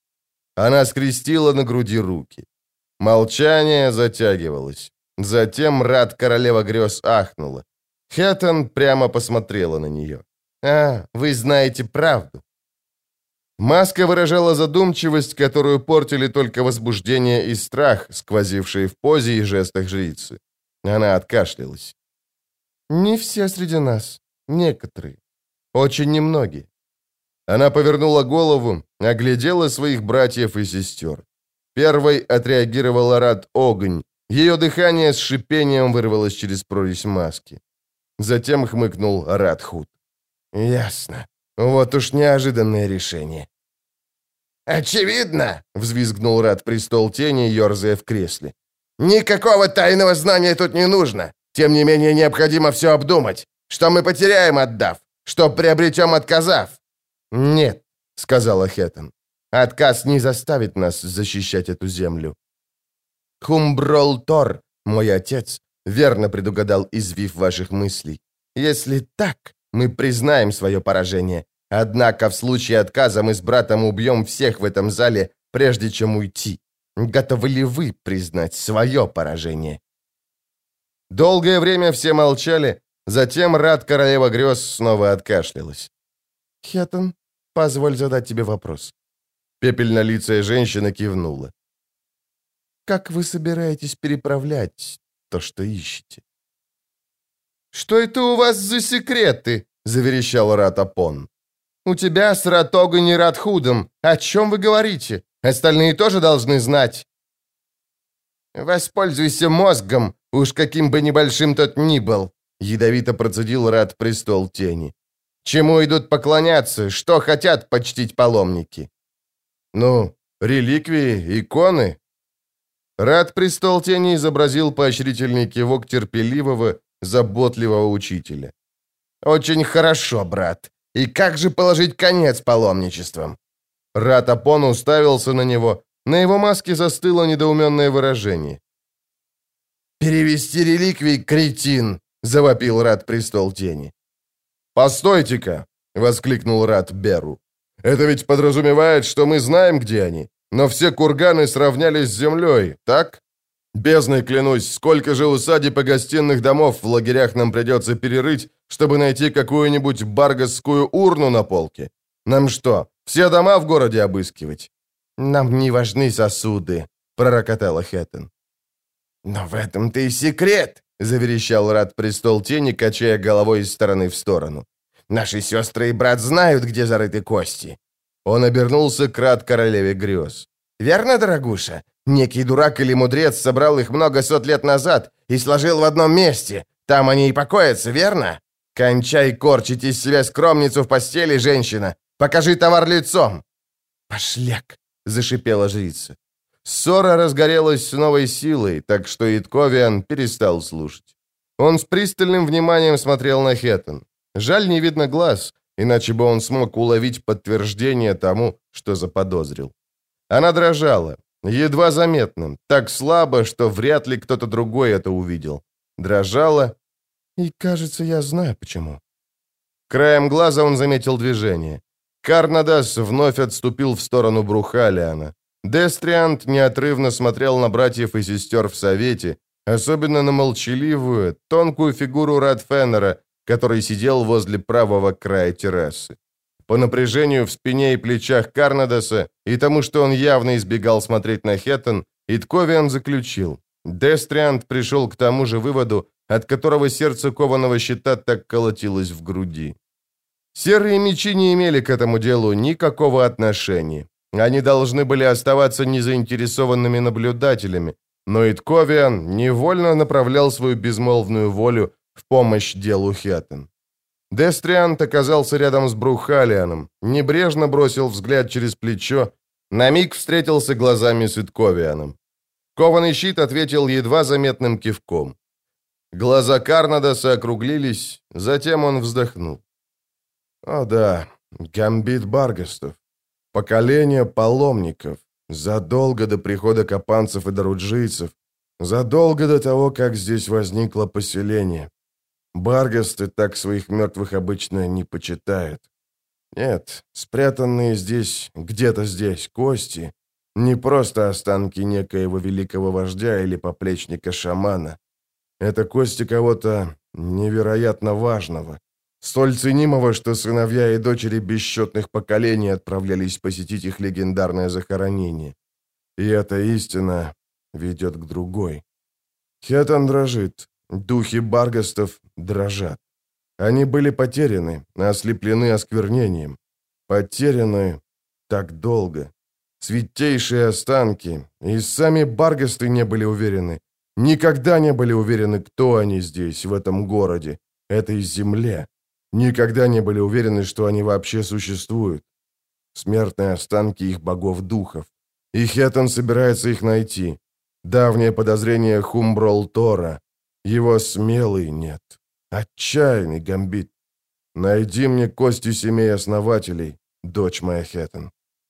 Она скрестила на груди руки. Молчание затягивалось. Затем Рад королева грез ахнула. Хеттон прямо посмотрела на нее. «А, вы знаете правду». Маска выражала задумчивость, которую портили только возбуждение и страх, сквозившие в позе и жестах жрицы. Она откашлялась. «Не все среди нас. Некоторые. Очень немногие». Она повернула голову, оглядела своих братьев и сестер. Первой отреагировала Рад Огонь. Ее дыхание с шипением вырвалось через прорезь маски. Затем хмыкнул Радхуд. «Ясно. Вот уж неожиданное решение». «Очевидно!» — взвизгнул Рад престол тени, ерзая в кресле. «Никакого тайного знания тут не нужно. Тем не менее, необходимо все обдумать. Что мы потеряем, отдав? Что приобретем, отказав?» «Нет», — сказала Хеттон. «Отказ не заставит нас защищать эту землю». Хумброл Тор, мой отец, верно предугадал извив ваших мыслей. Если так, мы признаем свое поражение. Однако в случае отказа мы с братом убьем всех в этом зале, прежде чем уйти. Готовы ли вы признать свое поражение?» Долгое время все молчали, затем Рад королева грез снова откашлялась. «Хеттон, позволь задать тебе вопрос». Пепельнолицая женщина кивнула. «Как вы собираетесь переправлять то, что ищете?» «Что это у вас за секреты?» — заверещал Рат Апон. «У тебя с Ратогой и Радхудом. О чем вы говорите? Остальные тоже должны знать». «Воспользуйся мозгом, уж каким бы небольшим тот ни был», — ядовито процедил Рад престол тени. «Чему идут поклоняться? Что хотят почтить паломники?» «Ну, реликвии, иконы». Рад престол тени изобразил поощрительный кивок терпеливого, заботливого учителя. «Очень хорошо, брат. И как же положить конец паломничествам?» Рат Апон уставился на него. На его маске застыло недоуменное выражение. «Перевести реликвии, кретин!» — завопил Рад престол тени. «Постойте-ка!» — воскликнул Рат Беру. «Это ведь подразумевает, что мы знаем, где они. но все курганы сравнялись с землей, так? Бездной клянусь, сколько же усадеб и гостиных домов в лагерях нам придется перерыть, чтобы найти какую-нибудь баргасскую урну на полке? Нам что, все дома в городе обыскивать?» «Нам не важны сосуды», — пророкотала Хэттон. «Но в этом-то и секрет», — заверещал Рад Престол Тени, качая головой из стороны в сторону. «Наши сестры и брат знают, где зарыты кости». Он обернулся к Рад Королеве Грез. «Верно, дорогуша? Некий дурак или мудрец собрал их много сот лет назад и сложил в одном месте. Там они и покоятся, верно? Кончай корчить из себя скромницу в постели, женщина. Покажи товар лицом». «Пошляк!» — зашипела жрица. Ссора разгорелась с новой силой, так что Итковиан перестал слушать. Он с пристальным вниманием смотрел на Хэттон. Жаль, не видно глаз, иначе бы он смог уловить подтверждение тому, что заподозрил. Она дрожала, едва заметно, так слабо, что вряд ли кто-то другой это увидел. Дрожала, и, кажется, я знаю почему. Краем глаза он заметил движение. Карнадас вновь отступил в сторону Брухалиана. Дестриант неотрывно смотрел на братьев и сестер в совете, особенно на молчаливую, тонкую фигуру Радфеннера, который сидел возле правого края террасы. По напряжению в спине и плечах Карнадаса и тому, что он явно избегал смотреть на Хэттон, Итковиан заключил. Дестриант пришел к тому же выводу, от которого сердце кованого щита так колотилось в груди. Серые мечи не имели к этому делу никакого отношения. Они должны были оставаться незаинтересованными наблюдателями, но Итковиан невольно направлял свою безмолвную волю в помощь делу Хэттон. Дестриант оказался рядом с Брухалианом, небрежно бросил взгляд через плечо, на миг встретился глазами с Итковианом. Кованый щит ответил едва заметным кивком. Глаза Карнадаса округлились, затем он вздохнул. «О да, гамбит Баргастов. Поколение паломников. Задолго до прихода капанцев и даруджийцев. Задолго до того, как здесь возникло поселение. Баргасты так своих мертвых обычно не почитают. Нет, спрятанные здесь, где-то здесь, кости, не просто останки некоего великого вождя или поплечника-шамана. Это кости кого-то невероятно важного, столь ценимого, что сыновья и дочери бесчетных поколений отправлялись посетить их легендарное захоронение. И эта истина ведет к другой. Хэттон дрожит, духи Баргастов дрожат. Они были потеряны, ослеплены осквернением. Потеряны так долго. Святейшие останки, и сами Баргасты не были уверены, никогда не были уверены, кто они здесь, в этом городе, этой земле. Никогда не были уверены, что они вообще существуют. Смертные останки их богов-духов. И Хэттон собирается их найти. Давнее подозрение Хумброл Тора. Его смелый нет. Отчаянный гамбит. Найди мне кости семей основателей, дочь моя Хэттон.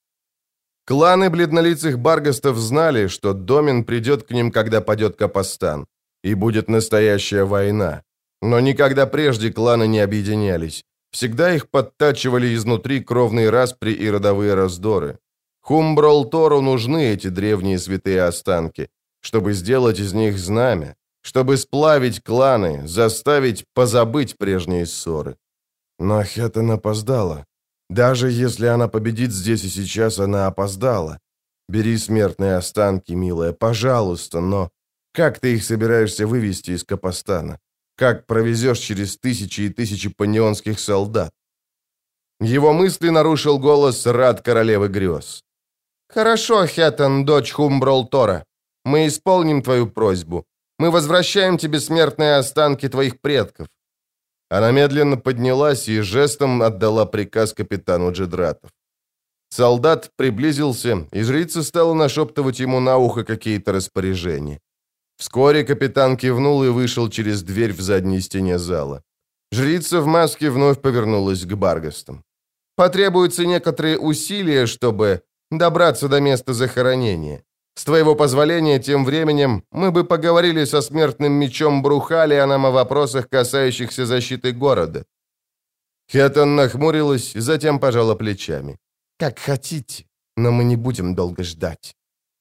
Кланы бледнолицых Баргастов знали, что Домин придет к ним, когда падет Капостан, и будет настоящая война. Но никогда прежде кланы не объединялись. Всегда их подтачивали изнутри кровные распри и родовые раздоры. Хумброл Тору нужны эти древние святые останки, чтобы сделать из них знамя, чтобы сплавить кланы, заставить позабыть прежние ссоры. Но Хэттон опоздала. Даже если она победит здесь и сейчас, она опоздала. Бери смертные останки, милая, пожалуйста, но как ты их собираешься вывести из Капостана? Как провезешь через тысячи и тысячи панионских солдат? Его мысли нарушил голос Рад Королевы Грез. «Хорошо, Хэттон, дочь Хумброл Тора. Мы исполним твою просьбу. Мы возвращаем тебе смертные останки твоих предков». Она медленно поднялась и жестом отдала приказ капитану Джедратов. Солдат приблизился, и жрица стала нашептывать ему на ухо какие-то распоряжения. Вскоре капитан кивнул и вышел через дверь в задней стене зала. Жрица в маске вновь повернулась к Баргастам. «Потребуются некоторые усилия, чтобы добраться до места захоронения. С твоего позволения, тем временем, мы бы поговорили со смертным мечом Брухалианом о вопросах, касающихся защиты города». Хэттон нахмурилась, затем пожала плечами. «Как хотите. но мы не будем долго ждать».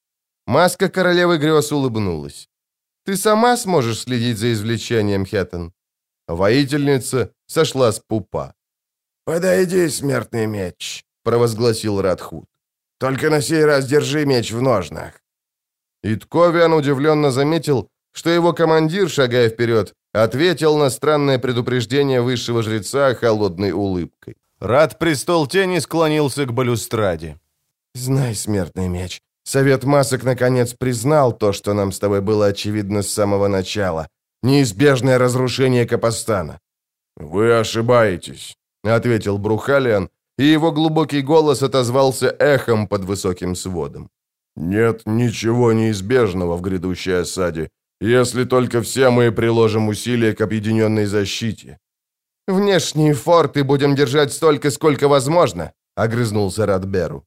Маска королевы грез улыбнулась. «Ты сама сможешь следить за извлечением, Хеттон?» Воительница сошла с пупа. «Подойди, смертный меч», — провозгласил Радхут. «Только на сей раз держи меч в ножнах». Итковиан удивленно заметил, что его командир, шагая вперед, ответил на странное предупреждение высшего жреца холодной улыбкой. Рад престол тени склонился к балюстраде. «Знай, смертный меч, Совет масок наконец признал то, что нам с тобой было очевидно с самого начала. Неизбежное разрушение Капостана». «Вы ошибаетесь», — ответил Брухалиан, и его глубокий голос отозвался эхом под высоким сводом. «Нет ничего неизбежного в грядущей осаде, если только все мы приложим усилия к объединенной защите». «Внешние форты будем держать столько, сколько возможно», — огрызнулся Радберу.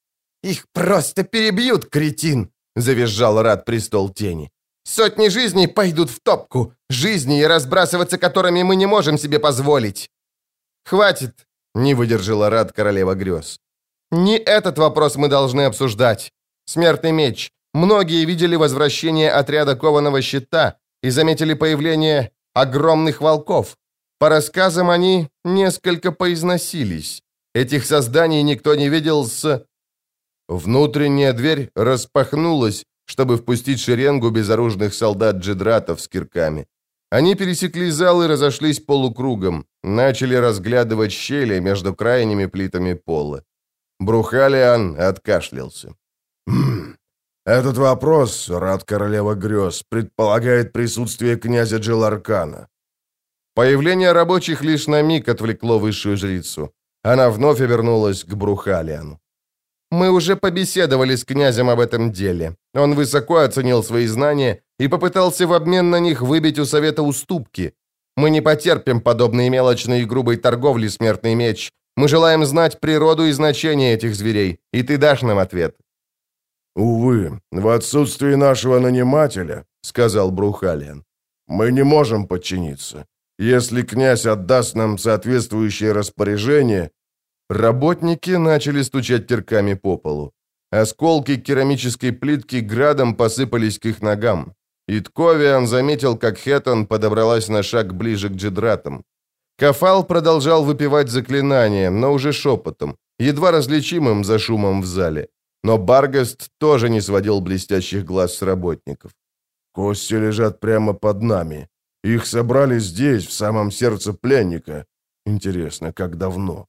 «Их просто перебьют, кретин!» — завизжал Рад Престол Тени. «Сотни жизней пойдут в топку, жизни, разбрасываться которыми мы не можем себе позволить». «Хватит!» — не выдержала Рад Королева Грез. «Не этот вопрос мы должны обсуждать. Смертный меч. Многие видели возвращение отряда Кованого Щита и заметили появление огромных волков. По рассказам они несколько поизносились. Этих созданий никто не видел с...» Внутренняя дверь распахнулась, чтобы впустить шеренгу безоружных солдат-джедратов с кирками. Они пересекли зал и разошлись полукругом, начали разглядывать щели между крайними плитами пола. Брухалиан откашлялся. «Хм, этот вопрос, Рад Королева Грез, предполагает присутствие князя Джиларкана». Появление рабочих лишь на миг отвлекло высшую жрицу. Она вновь обернулась к Брухалиану. «Мы уже побеседовали с князем об этом деле. Он высоко оценил свои знания и попытался в обмен на них выбить у совета уступки. Мы не потерпим подобной мелочной и грубой торговли, смертный меч. Мы желаем знать природу и значение этих зверей, и ты дашь нам ответ». «Увы, в отсутствии нашего нанимателя, — сказал Брухалиан, — мы не можем подчиниться. Если князь отдаст нам соответствующее распоряжение...» Работники начали стучать кирками по полу. Осколки керамической плитки градом посыпались к их ногам. Итковиан заметил, как Хеттон подобралась на шаг ближе к джедратам. Кафал продолжал выпивать заклинание, но уже шепотом, едва различимым за шумом в зале. Но Баргаст тоже не сводил блестящих глаз с работников. «Кости лежат прямо под нами. Их собрали здесь, в самом сердце пленника. Интересно, как давно?»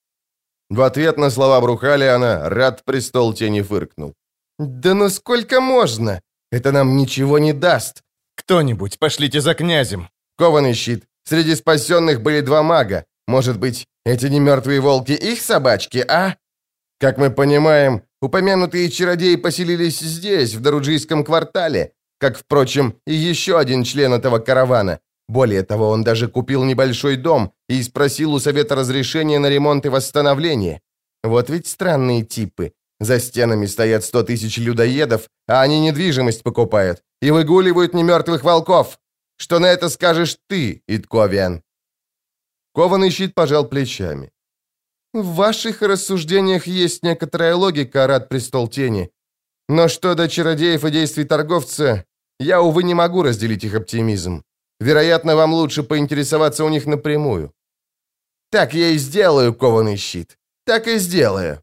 В ответ на слова Брухалиана Рад Престол Тени фыркнул. «Да ну сколько можно? Это нам ничего не даст. Кто-нибудь пошлите за князем. Кованый щит. Среди спасенных были два мага. Может быть, эти немертвые волки их собачки, а? Как мы понимаем, упомянутые чародеи поселились здесь, в Даруджийском квартале, как, впрочем, и еще один член этого каравана. Более того, он даже купил небольшой дом и спросил у совета разрешения на ремонт и восстановление. Вот ведь странные типы. За стенами стоят сто тысяч людоедов, а они недвижимость покупают и выгуливают немертвых волков. Что на это скажешь ты, Итковиан?» Кованый щит пожал плечами. «В ваших рассуждениях есть некоторая логика, Рад Престол Тени. Но что до чародеев и действий торговца, я, увы, не могу разделить их оптимизм. Вероятно, вам лучше поинтересоваться у них напрямую». «Так я и сделаю, Кованый щит. Так и сделаю».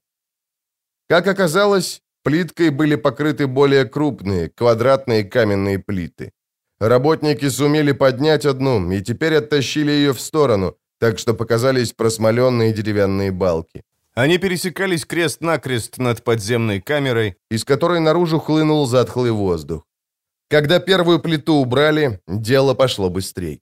Как оказалось, плиткой были покрыты более крупные, квадратные каменные плиты. Работники сумели поднять одну и теперь оттащили ее в сторону, так что показались просмоленные деревянные балки. Они пересекались крест-накрест над подземной камерой, из которой наружу хлынул затхлый воздух. Когда первую плиту убрали, дело пошло быстрей.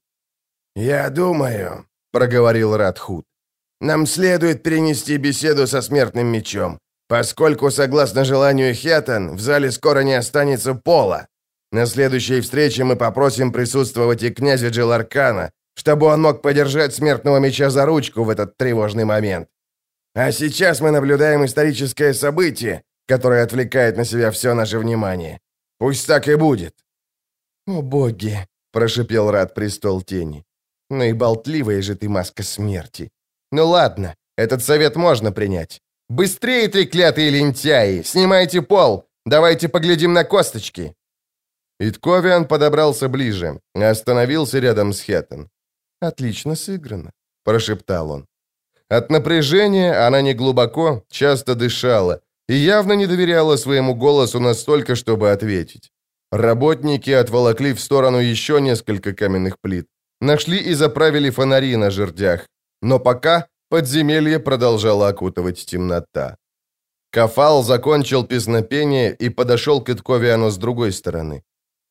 «Я думаю, — проговорил Радхут, — нам следует перенести беседу со смертным мечом, поскольку, согласно желанию Хеттон, в зале скоро не останется пола. На следующей встрече мы попросим присутствовать и князя Джиларкана, чтобы он мог подержать смертного меча за ручку в этот тревожный момент. А сейчас мы наблюдаем историческое событие, которое отвлекает на себя все наше внимание. Пусть так и будет». «О боги!» — прошипел Рад Престол Тени. «Ну и болтливая же ты, маска смерти. Ну ладно, этот совет можно принять. «Быстрее, треклятые лентяи! Снимайте пол! Давайте поглядим на косточки!» Итковиан подобрался ближе, остановился рядом с Хеттон. «Отлично сыграно», — прошептал он. От напряжения она неглубоко, часто дышала и явно не доверяла своему голосу настолько, чтобы ответить. Работники отволокли в сторону еще несколько каменных плит, нашли и заправили фонари на жердях, но пока подземелье продолжало окутывать темнота. Кафал закончил песнопение и подошел к Итковиану с другой стороны.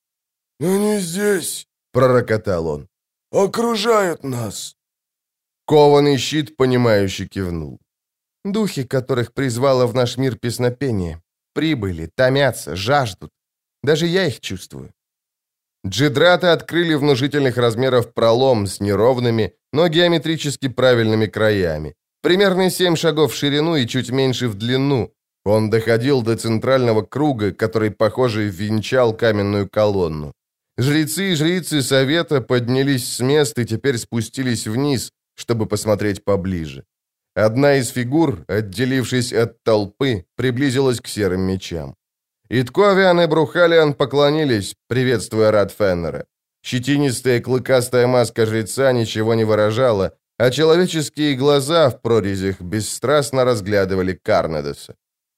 «Они здесь», — пророкотал он. «Окружают нас». Кованый щит, понимающе кивнул. «Духи, которых призвало в наш мир песнопение, прибыли, томятся, жаждут. Даже я их чувствую». Джидраты открыли внушительных размеров пролом с неровными, но геометрически правильными краями. Примерно семь шагов в ширину и чуть меньше в длину. Он доходил до центрального круга, который, похоже, венчал каменную колонну. Жрецы и жрицы совета поднялись с места и теперь спустились вниз, чтобы посмотреть поближе. Одна из фигур, отделившись от толпы, приблизилась к серым мечам. Итковиан и Брухалиан поклонились, приветствуя Рат Феннера. Щетинистая клыкастая маска жреца ничего не выражала, а человеческие глаза в прорезях бесстрастно разглядывали Карнадоса.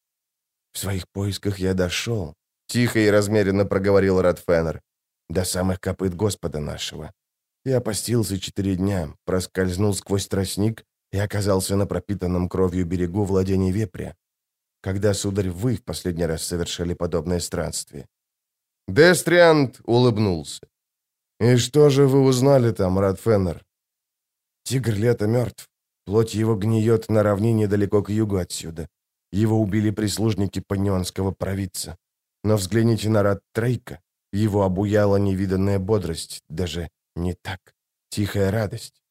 «В своих поисках я дошел», — тихо и размеренно проговорил Рат Феннер, «до самых копыт Господа нашего. Я постился четыре дня, проскользнул сквозь тростник и оказался на пропитанном кровью берегу владений Вепря. Когда, сударь, вы в последний раз совершали подобное странствие?» Дестриант улыбнулся. «И что же вы узнали там, Рат Феннер?» «Тигр лета мертв. Плоть его гниет на равнине далеко к югу отсюда. Его убили прислужники панионского провидца. Но взгляните на Рат Трейка. Его обуяла невиданная бодрость, даже не так, тихая радость».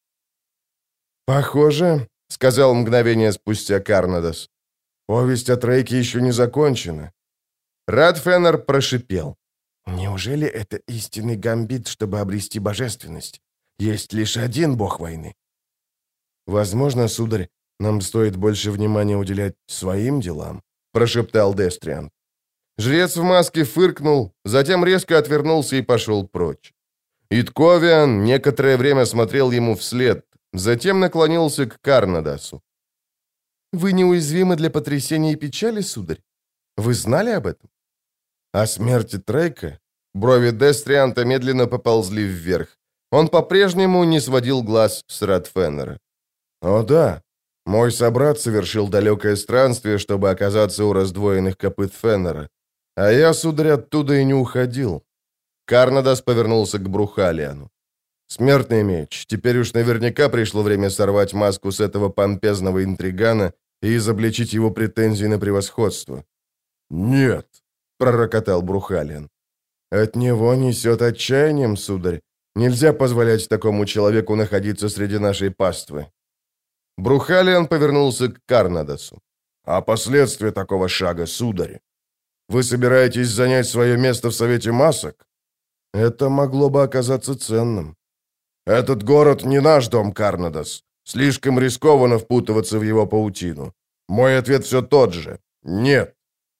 «Похоже», — сказал мгновение спустя Карнадос, «повесть о Трейке еще не закончена». Рат Феннер прошипел. «Неужели это истинный гамбит, чтобы обрести божественность? Есть лишь один бог войны». «Возможно, сударь, нам стоит больше внимания уделять своим делам», — прошептал Дестриант. Жрец в маске фыркнул, затем резко отвернулся и пошел прочь. Итковиан некоторое время смотрел ему вслед, затем наклонился к Карнадосу. «Вы неуязвимы для потрясения и печали, сударь? Вы знали об этом?» О смерти Трейка? Брови Дестрианта медленно поползли вверх. Он по-прежнему не сводил глаз с Рат Феннера. «О да, мой собрат совершил далекое странствие, чтобы оказаться у раздвоенных копыт Феннера. А я, сударь, оттуда и не уходил». Карнадос повернулся к Брухалиану. «Смертный меч, теперь уж наверняка пришло время сорвать маску с этого помпезного интригана и изобличить его претензии на превосходство». «Нет», — пророкотал Брухалиан. «От него несет отчаянием, сударь. Нельзя позволять такому человеку находиться среди нашей паствы». Брухалиан повернулся к Карнадосу. «А последствия такого шага, сударь? Вы собираетесь занять свое место в Совете Масок? Это могло бы оказаться ценным». «Этот город не наш дом, Карнадос. Слишком рискованно впутываться в его паутину. Мой ответ все тот же. Нет».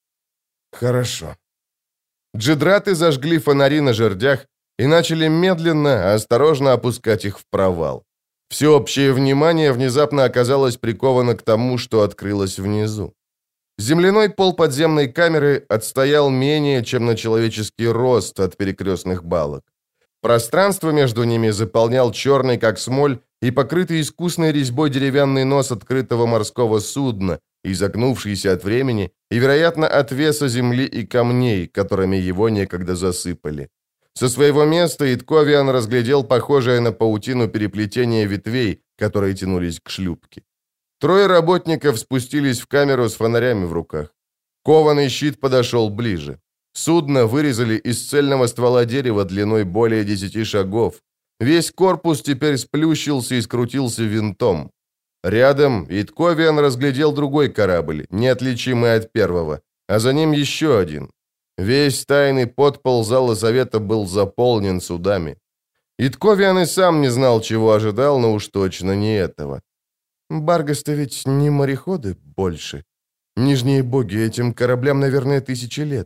«Хорошо». Джидраты зажгли фонари на жердях и начали медленно, осторожно опускать их в провал. Всеобщее внимание внезапно оказалось приковано к тому, что открылось внизу. Земляной пол подземной камеры отстоял менее, чем на человеческий рост от перекрестных балок. Пространство между ними заполнял черный, как смоль, и покрытый искусной резьбой деревянный нос открытого морского судна, изогнувшийся от времени и, вероятно, от веса земли и камней, которыми его некогда засыпали. Со своего места Итковиан разглядел похожее на паутину переплетение ветвей, которые тянулись к шлюпке. Трое работников спустились в камеру с фонарями в руках. Кованый щит подошел ближе. Судно вырезали из цельного ствола дерева длиной более десяти шагов. Весь корпус теперь сплющился и скрутился винтом. Рядом Итковиан разглядел другой корабль, неотличимый от первого, а за ним еще один. Весь тайный подпол зала совета был заполнен судами. Итковиан и сам не знал, чего ожидал, но уж точно не этого. «Баргасты ведь не мореходы больше», Нижние боги, этим кораблям, наверное, тысячи лет».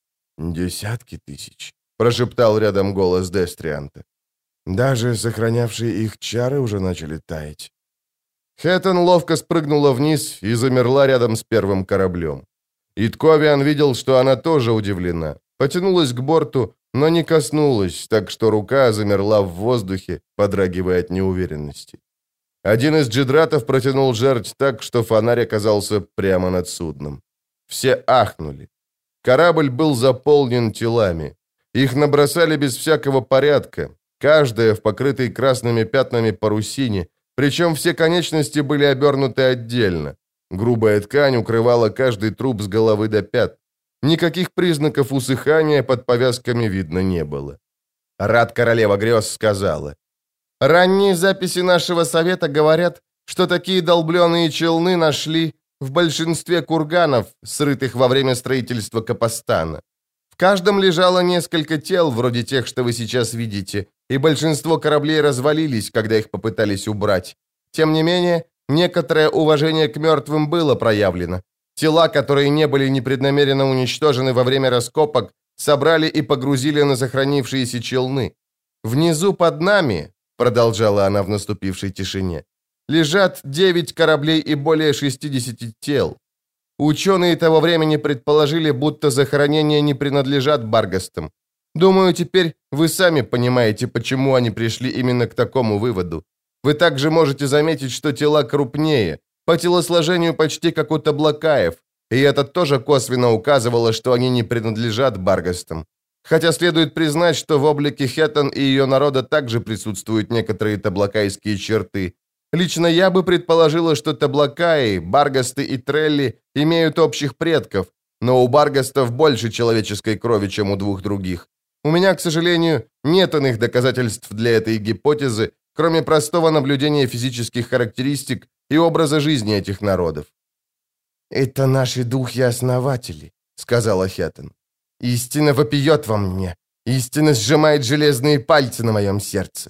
«Десятки тысяч», — прошептал рядом голос Дестрианта. «Даже сохранявшие их чары уже начали таять». Хэттон ловко спрыгнула вниз и замерла рядом с первым кораблем. Итковиан видел, что она тоже удивлена. Потянулась к борту, но не коснулась, так что рука замерла в воздухе, подрагивая от неуверенности. Один из джедратов протянул жерть так, что фонарь оказался прямо над судном. Все ахнули. Корабль был заполнен телами. Их набросали без всякого порядка, каждая в покрытой красными пятнами парусине, причем все конечности были обернуты отдельно. Грубая ткань укрывала каждый труп с головы до пят. Никаких признаков усыхания под повязками видно не было. Рад королева грез сказала: «Ранние записи нашего совета говорят, что такие долбленные челны нашли в большинстве курганов, срытых во время строительства Капостана. В каждом лежало несколько тел, вроде тех, что вы сейчас видите, и большинство кораблей развалились, когда их попытались убрать. Тем не менее, некоторое уважение к мертвым было проявлено. Тела, которые не были непреднамеренно уничтожены во время раскопок, собрали и погрузили на сохранившиеся челны. Внизу под нами, продолжала она в наступившей тишине, лежат девять кораблей и более шестидесяти тел. Ученые того времени предположили, будто захоронения не принадлежат Баргастам. Думаю, теперь вы сами понимаете, почему они пришли именно к такому выводу. Вы также можете заметить, что тела крупнее, по телосложению почти как у таблакаев, и это тоже косвенно указывало, что они не принадлежат Баргастам. Хотя следует признать, что в облике Хэттон и ее народа также присутствуют некоторые таблакайские черты. Лично я бы предположила, что таблакаи, баргасты и трелли имеют общих предков, но у баргастов больше человеческой крови, чем у двух других. У меня, к сожалению, нет иных доказательств для этой гипотезы, кроме простого наблюдения физических характеристик и образа жизни этих народов. «Это наши духи-основатели», — сказала Хэттон. «Истина вопиет во мне. Истина сжимает железные пальцы на моем сердце».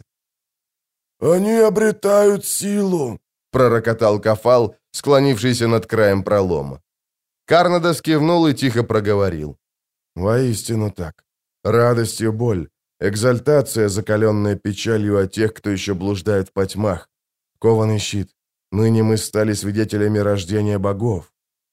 «Они обретают силу», — пророкотал Кафал, склонившийся над краем пролома. Карнадос кивнул и тихо проговорил. «Воистину так. Радость и боль, экзальтация, закаленная печалью о тех, кто еще блуждает в потьмах. Кованый щит. Ныне мы стали свидетелями рождения богов».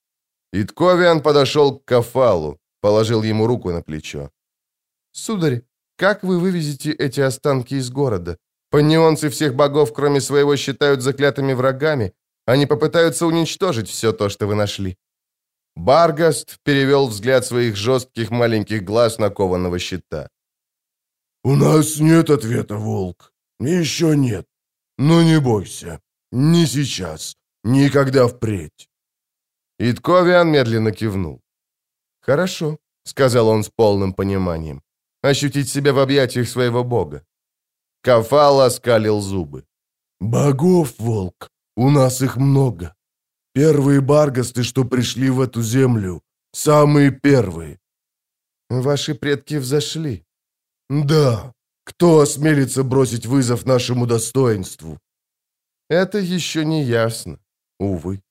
Итковиан подошел к Кафалу, положил ему руку на плечо. «Сударь, как вы вывезете эти останки из города? Панионцы всех богов, кроме своего, считают заклятыми врагами. Они попытаются уничтожить все то, что вы нашли». Баргаст перевел взгляд своих жестких маленьких глаз на кованого щита. «У нас нет ответа, волк. Еще нет. Но не бойся. Не сейчас. Никогда впредь». Итковиан медленно кивнул. «Хорошо», — сказал он с полным пониманием. «Ощутить себя в объятиях своего бога». Кафал оскалил зубы. «Богов, волк, у нас их много. Первые баргасты, что пришли в эту землю, самые первые». «Ваши предки взошли». «Да. Кто осмелится бросить вызов нашему достоинству?» «Это еще не ясно, увы».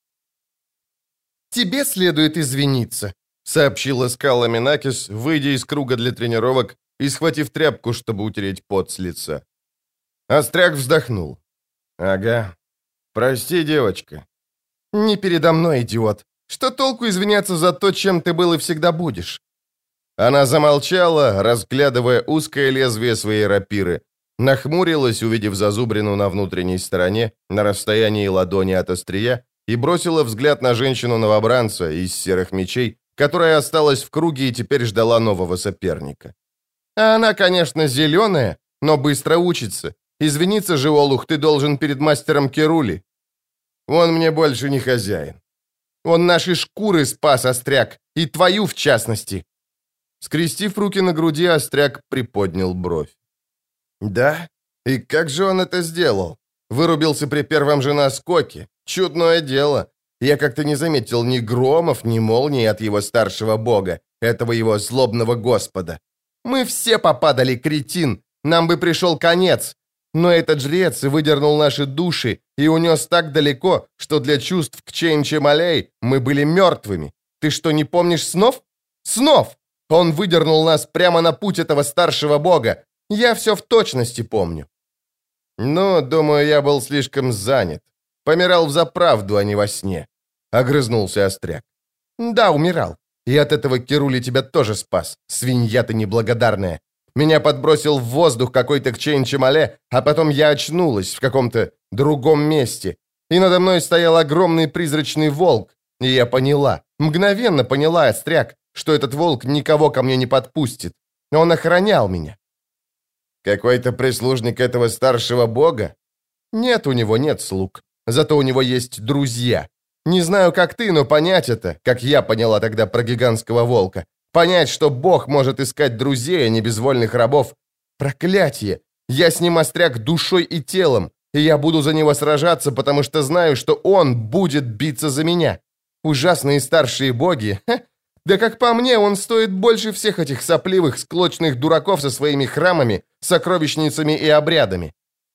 «Тебе следует извиниться», — сообщила Скала Минакис, выйдя из круга для тренировок и схватив тряпку, чтобы утереть пот с лица. Остряк вздохнул. «Ага. Прости, девочка». «Не передо мной, идиот. Что толку извиняться за то, чем ты был и всегда будешь?» Она замолчала, разглядывая узкое лезвие своей рапиры, нахмурилась, увидев зазубрину на внутренней стороне, на расстоянии ладони от острия, и бросила взгляд на женщину-новобранца из серых мечей, которая осталась в круге и теперь ждала нового соперника. А она, конечно, зеленая, но быстро учится. Извиниться же, Олух, ты должен перед мастером Керули. Он мне больше не хозяин. Он наши шкуры спас, Остряк, и твою в частности. Скрестив руки на груди, Остряк приподнял бровь. Да? И как же он это сделал? Вырубился при первом же наскоке. Чудное дело. Я как-то не заметил ни громов, ни молний от его старшего бога, этого его злобного господа. Мы все попадали, кретин. Нам бы пришел конец. Но этот жрец выдернул наши души и унес так далеко, что для чувств к Чейн-Чемалей мы были мертвыми. Ты что, не помнишь снов? Снов! Он выдернул нас прямо на путь этого старшего бога. Я все в точности помню. Ну, думаю, я был слишком занят. Помирал взаправду, а не во сне. Огрызнулся Остряк. Да, умирал. И от этого Кирули тебя тоже спас, свинья ты неблагодарная. Меня подбросил в воздух какой-то Чейн-Чемале, а потом я очнулась в каком-то другом месте. И надо мной стоял огромный призрачный волк. И я поняла, мгновенно поняла, Остряк, что этот волк никого ко мне не подпустит. Он охранял меня. Какой-то прислужник этого старшего бога? Нет, у него нет слуг. Зато у него есть друзья. Не знаю, как ты, но понять это, как я поняла тогда про гигантского волка, понять, что бог может искать друзей, а не безвольных рабов. Проклятие! Я с ним, Остряк, душой и телом, и я буду за него сражаться, потому что знаю, что он будет биться за меня. Ужасные старшие боги. Ха. Да как по мне, он стоит больше всех этих сопливых, склочных дураков со своими храмами, сокровищницами и обрядами.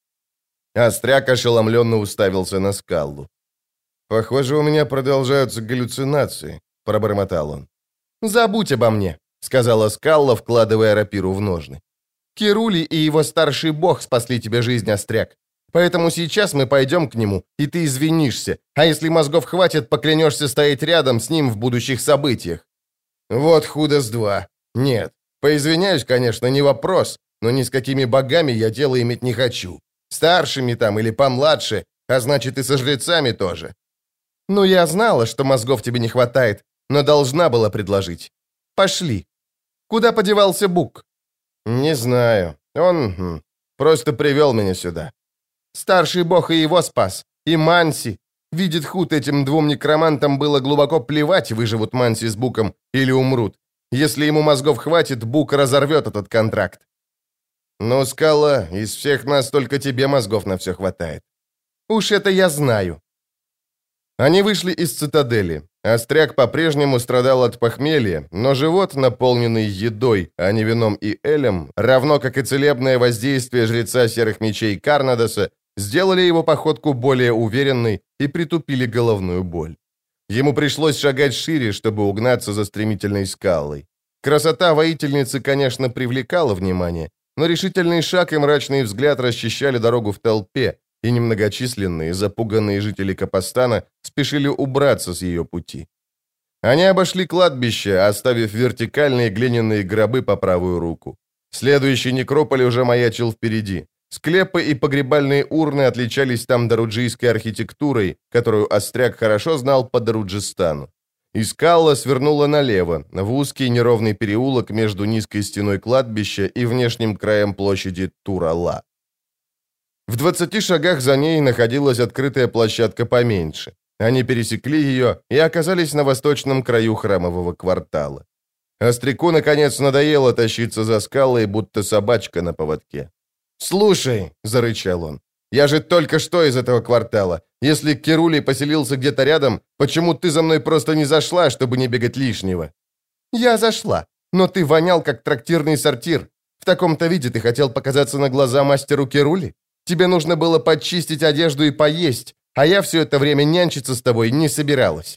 Остряк ошеломленно уставился на Скаллу. «Похоже, у меня продолжаются галлюцинации», — пробормотал он. «Забудь обо мне», — сказала Скалла, вкладывая рапиру в ножны. «Кирули и его старший бог спасли тебе жизнь, Остряк. Поэтому сейчас мы пойдем к нему, и ты извинишься, а если мозгов хватит, поклянешься стоять рядом с ним в будущих событиях». «Вот худо с два. Нет, поизвиняюсь, конечно, не вопрос, но ни с какими богами я дело иметь не хочу. Старшими там или помладше, а значит и со жрецами тоже». «Ну, я знала, что мозгов тебе не хватает, но должна была предложить. Пошли». «Куда подевался Бук?» «Не знаю. Он хм, просто привел меня сюда». «Старший бог и его спас. И Манси. Видит Худ, этим двум некромантам было глубоко плевать, выживут Манси с Буком или умрут. Если ему мозгов хватит, Бук разорвет этот контракт». «Ну, Скала, из всех нас только тебе мозгов на все хватает». «Уж это я знаю». Они вышли из цитадели. Остряк по-прежнему страдал от похмелья, но живот, наполненный едой, а не вином и элем, равно как и целебное воздействие жреца серых мечей Карнадоса, сделали его походку более уверенной и притупили головную боль. Ему пришлось шагать шире, чтобы угнаться за стремительной скалой. Красота воительницы, конечно, привлекала внимание, но решительный шаг и мрачный взгляд расчищали дорогу в толпе, и немногочисленные, запуганные жители Капостана спешили убраться с ее пути. Они обошли кладбище, оставив вертикальные глиняные гробы по правую руку. Следующий некрополь уже маячил впереди. Склепы и погребальные урны отличались там даруджийской архитектурой, которую Остряк хорошо знал по Даруджистану. И Скалла свернула налево, в узкий неровный переулок между низкой стеной кладбища и внешним краем площади Турала. В двадцати шагах за ней находилась открытая площадка поменьше. Они пересекли ее и оказались на восточном краю храмового квартала. Остряку, наконец, надоело тащиться за Скалой, будто собачка на поводке. «Слушай», — зарычал он, — «я же только что из этого квартала. Если Кирули поселился где-то рядом, почему ты за мной просто не зашла, чтобы не бегать лишнего?» «Я зашла, но ты вонял, как трактирный сортир. В таком-то виде ты хотел показаться на глаза мастеру Кирули? Тебе нужно было подчистить одежду и поесть, а я все это время нянчиться с тобой не собиралась».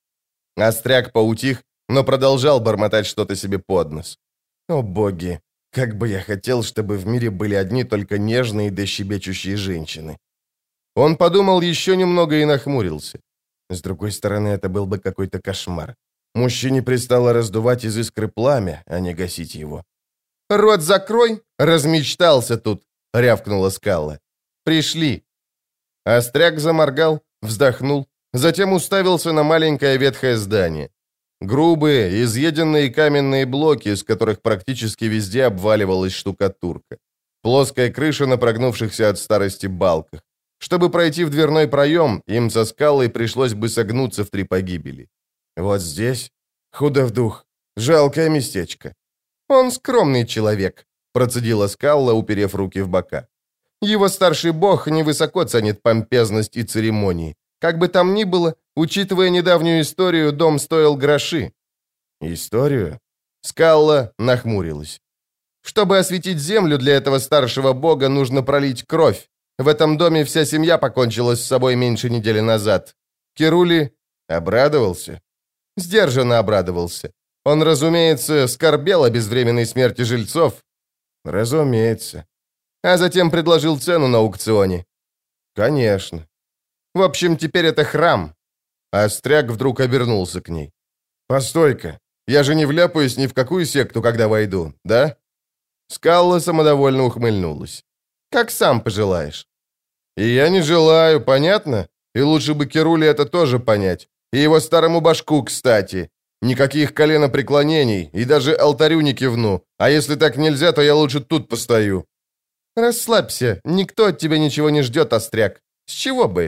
Остряк поутих, но продолжал бормотать что-то себе под нос. «О боги, как бы я хотел, чтобы в мире были одни только нежные да щебечущие женщины». Он подумал еще немного и нахмурился. С другой стороны, это был бы какой-то кошмар. Мужчине пристало раздувать из искры пламя, а не гасить его. «Рот закрой! Размечтался тут!» — рявкнула Скалла. «Пришли!» Остряк заморгал, вздохнул, затем уставился на маленькое ветхое здание. Грубые, изъеденные каменные блоки, из которых практически везде обваливалась штукатурка. Плоская крыша на прогнувшихся от старости балках. Чтобы пройти в дверной проем, им со Скалой пришлось бы согнуться в три погибели. Вот здесь? Худо в дух. Жалкое местечко. «Он скромный человек», — процедила Скалла, уперев руки в бока. «Его старший бог невысоко ценит помпезность и церемонии. Как бы там ни было, учитывая недавнюю историю, дом стоил гроши». «Историю?» Скалла нахмурилась. Чтобы осветить землю для этого старшего бога, нужно пролить кровь. В этом доме вся семья покончила с собой меньше недели назад. Керули обрадовался. Сдержанно обрадовался. Он, разумеется, скорбел о безвременной смерти жильцов. Разумеется. А затем предложил цену на аукционе. Конечно. В общем, теперь это храм. Остряк вдруг обернулся к ней. «Постой-ка, я же не вляпаюсь ни в какую секту, когда войду, да?» Скалла самодовольно ухмыльнулась. «Как сам пожелаешь». «И я не желаю, понятно? И лучше бы Керули это тоже понять. И его старому башку, кстати. Никаких коленопреклонений, и даже алтарю не кивну. А если так нельзя, то я лучше тут постою». «Расслабься, никто от тебя ничего не ждет, Остряк. С чего бы?»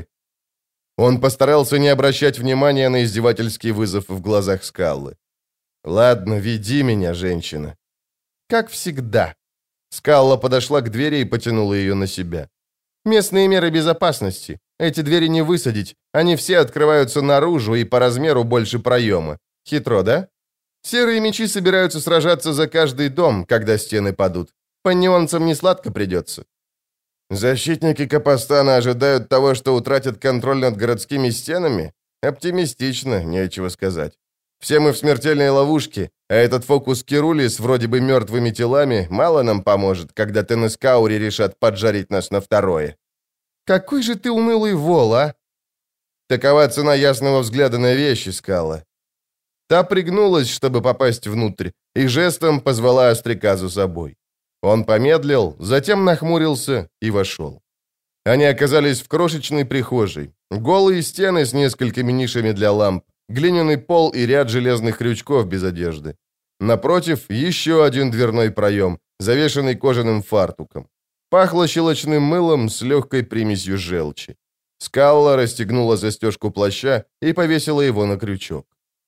Он постарался не обращать внимания на издевательский вызов в глазах Скаллы. «Ладно, веди меня, женщина». «Как всегда». Скалла подошла к двери и потянула ее на себя. «Местные меры безопасности. Эти двери не высадить. Они все открываются наружу и по размеру больше проема. Хитро, да? Серые мечи собираются сражаться за каждый дом, когда стены падут. Паннионцам не сладко придется». «Защитники Капостана ожидают того, что утратят контроль над городскими стенами? Оптимистично, нечего сказать. Все мы в смертельной ловушке, а этот фокус Керули с вроде бы мертвыми телами мало нам поможет, когда Тенескаури решат поджарить нас на второе». «Какой же ты унылый вол, а?» «Такова цена ясного взгляда на вещи, Скала». Та пригнулась, чтобы попасть внутрь, и жестом позвала Остряка за собой. Он помедлил, затем нахмурился и вошел. Они оказались в крошечной прихожей. Голые стены с несколькими нишами для ламп, глиняный пол и ряд железных крючков без одежды. Напротив, еще один дверной проем, завешенный кожаным фартуком. Пахло щелочным мылом с легкой примесью желчи. Скалла расстегнула застежку плаща и повесила его на крючок.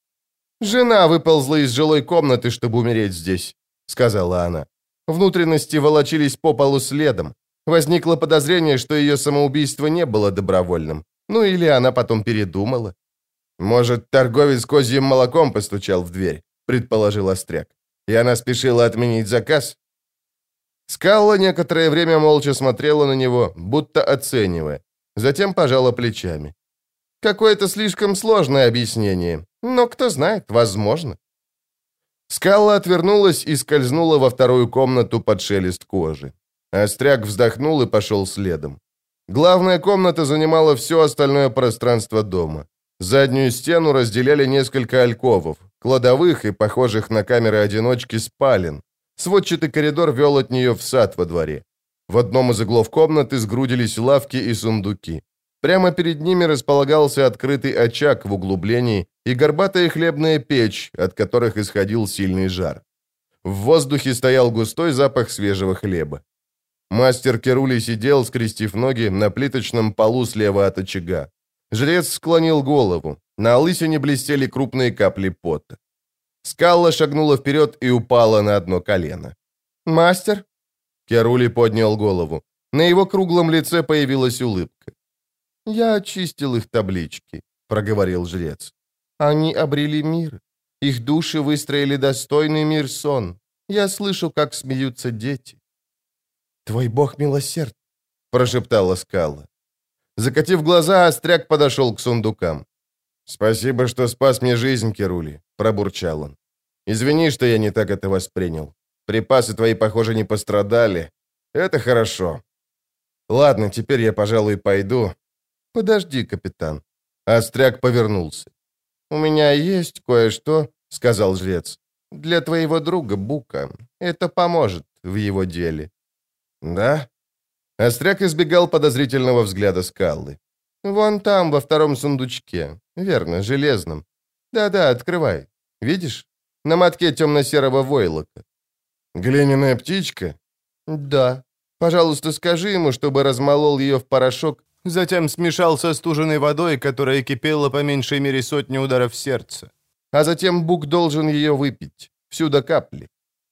«Жена выползла из жилой комнаты, чтобы умереть здесь», — сказала она. Внутренности волочились по полу следом. Возникло подозрение, что ее самоубийство не было добровольным. Ну или она потом передумала. «Может, торговец козьим молоком постучал в дверь», — предположил Остряк. «И она спешила отменить заказ?» Скалла некоторое время молча смотрела на него, будто оценивая. Затем пожала плечами. «Какое-то слишком сложное объяснение. Но кто знает, возможно». Скалла отвернулась и скользнула во вторую комнату под шелест кожи. Остряк вздохнул и пошел следом. Главная комната занимала все остальное пространство дома. Заднюю стену разделяли несколько альковов, кладовых и похожих на камеры-одиночки спален. Сводчатый коридор вел от нее в сад во дворе. В одном из углов комнаты сгрудились лавки и сундуки. Прямо перед ними располагался открытый очаг в углублении и горбатая хлебная печь, от которых исходил сильный жар. В воздухе стоял густой запах свежего хлеба. Мастер Керули сидел, скрестив ноги, на плиточном полу слева от очага. Жрец склонил голову. На лысине блестели крупные капли пота. Скалла шагнула вперед и упала на одно колено. «Мастер?» Керули поднял голову. На его круглом лице появилась улыбка. «Я очистил их таблички», — проговорил жрец. «Они обрели мир. Их души выстроили достойный мир сон. Я слышу, как смеются дети». «Твой бог милосерд», — прошептала Скалла. Закатив глаза, Остряк подошел к сундукам. «Спасибо, что спас мне жизнь, Керули», — пробурчал он. «Извини, что я не так это воспринял. Припасы твои, похоже, не пострадали. Это хорошо. Ладно, теперь я, пожалуй, пойду». «Подожди, капитан». Остряк повернулся. «У меня есть кое-что», — сказал жрец, — «для твоего друга Бука. Это поможет в его деле». «Да?» Остряк избегал подозрительного взгляда Скаллы. «Вон там, во втором сундучке. Верно, железном. Да-да, открывай. Видишь? На мотке темно-серого войлока». «Глиняная птичка?» «Да. Пожалуйста, скажи ему, чтобы размолол ее в порошок, затем смешал со стуженной водой, которая кипела по меньшей мере сотни ударов сердца. А затем Бук должен ее выпить. Всю до капли».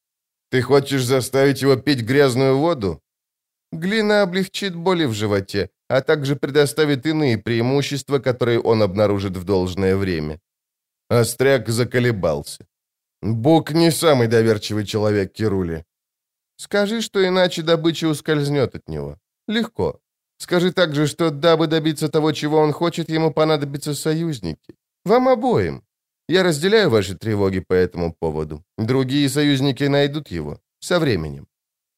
«Ты хочешь заставить его пить грязную воду?» «Глина облегчит боли в животе, а также предоставит иные преимущества, которые он обнаружит в должное время». Остряк заколебался. «Бук не самый доверчивый человек, Керули». Скажи, что иначе добыча ускользнет от него. Легко. Скажи также, что дабы добиться того, чего он хочет, ему понадобятся союзники. Вам обоим. Я разделяю ваши тревоги по этому поводу. Другие союзники найдут его. Со временем».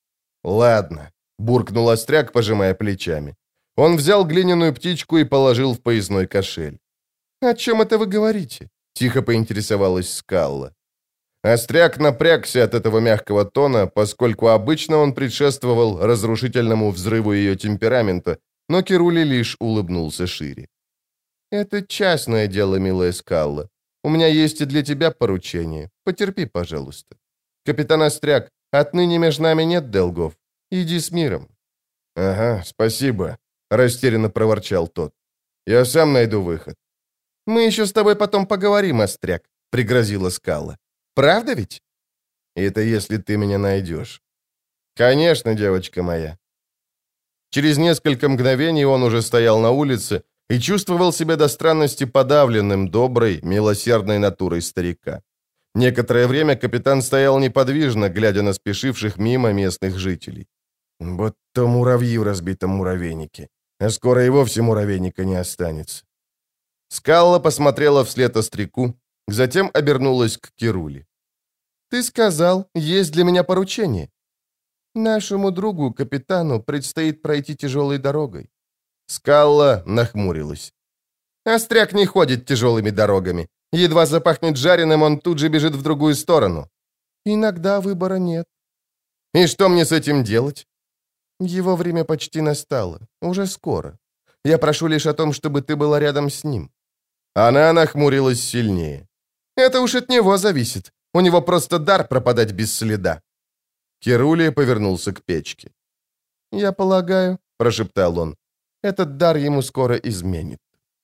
«Ладно», — буркнул Остряк, пожимая плечами. Он взял глиняную птичку и положил в поясной кошель. «О чем это вы говорите?» — тихо поинтересовалась Скалла. Остряк напрягся от этого мягкого тона, поскольку обычно он предшествовал разрушительному взрыву ее темперамента, но Кирули лишь улыбнулся шире. «Это частное дело, милая Скалла. У меня есть и для тебя поручение. Потерпи, пожалуйста. Капитан Остряк, отныне между нами нет долгов. Иди с миром». «Ага, спасибо», — растерянно проворчал тот. «Я сам найду выход». «Мы еще с тобой потом поговорим, Остряк», — пригрозила Скалла. «Правда ведь?» «Это если ты меня найдешь». «Конечно, девочка моя». Через несколько мгновений он уже стоял на улице и чувствовал себя до странности подавленным доброй, милосердной натурой старика. Некоторое время капитан стоял неподвижно, глядя на спешивших мимо местных жителей. «Будто муравьи в разбитом муравейнике. А скоро и вовсе муравейника не останется». Скалла посмотрела вслед Остряку, затем обернулась к Кируле. «Ты сказал, есть для меня поручение. Нашему другу, капитану, предстоит пройти тяжелой дорогой». Скалла нахмурилась. «Остряк не ходит тяжелыми дорогами. Едва запахнет жареным, он тут же бежит в другую сторону». «Иногда выбора нет». «И что мне с этим делать?» «Его время почти настало. Уже скоро. Я прошу лишь о том, чтобы ты была рядом с ним». Она нахмурилась сильнее. «Это уж от него зависит. У него просто дар пропадать без следа». Кирули повернулся к печке. «Я полагаю», — прошептал он, — «этот дар ему скоро изменит».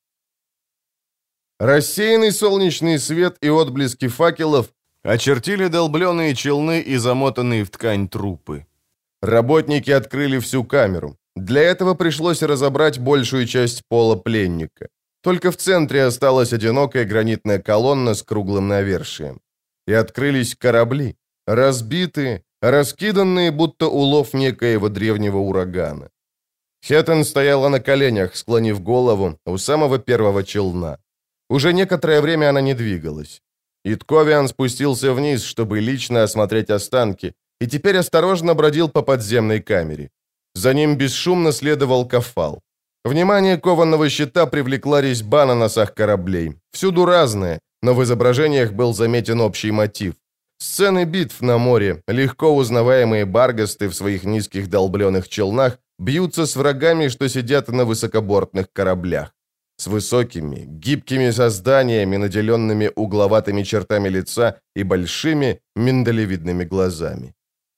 Рассеянный солнечный свет и отблески факелов очертили долбленные челны и замотанные в ткань трупы. Работники открыли всю камеру. Для этого пришлось разобрать большую часть пола пленника. Только в центре осталась одинокая гранитная колонна с круглым навершием. И открылись корабли, разбитые, раскиданные, будто улов некоего древнего урагана. Хеттон стояла на коленях, склонив голову у самого первого челна. Уже некоторое время она не двигалась. Итковиан спустился вниз, чтобы лично осмотреть останки, и теперь осторожно бродил по подземной камере. За ним бесшумно следовал Кафал. Внимание кованого щита привлекла резьба на носах кораблей. Всюду разная, но в изображениях был заметен общий мотив. Сцены битв на море, легко узнаваемые баргасты в своих низких долбленных челнах, бьются с врагами, что сидят на высокобортных кораблях. С высокими, гибкими созданиями, наделенными угловатыми чертами лица и большими миндалевидными глазами.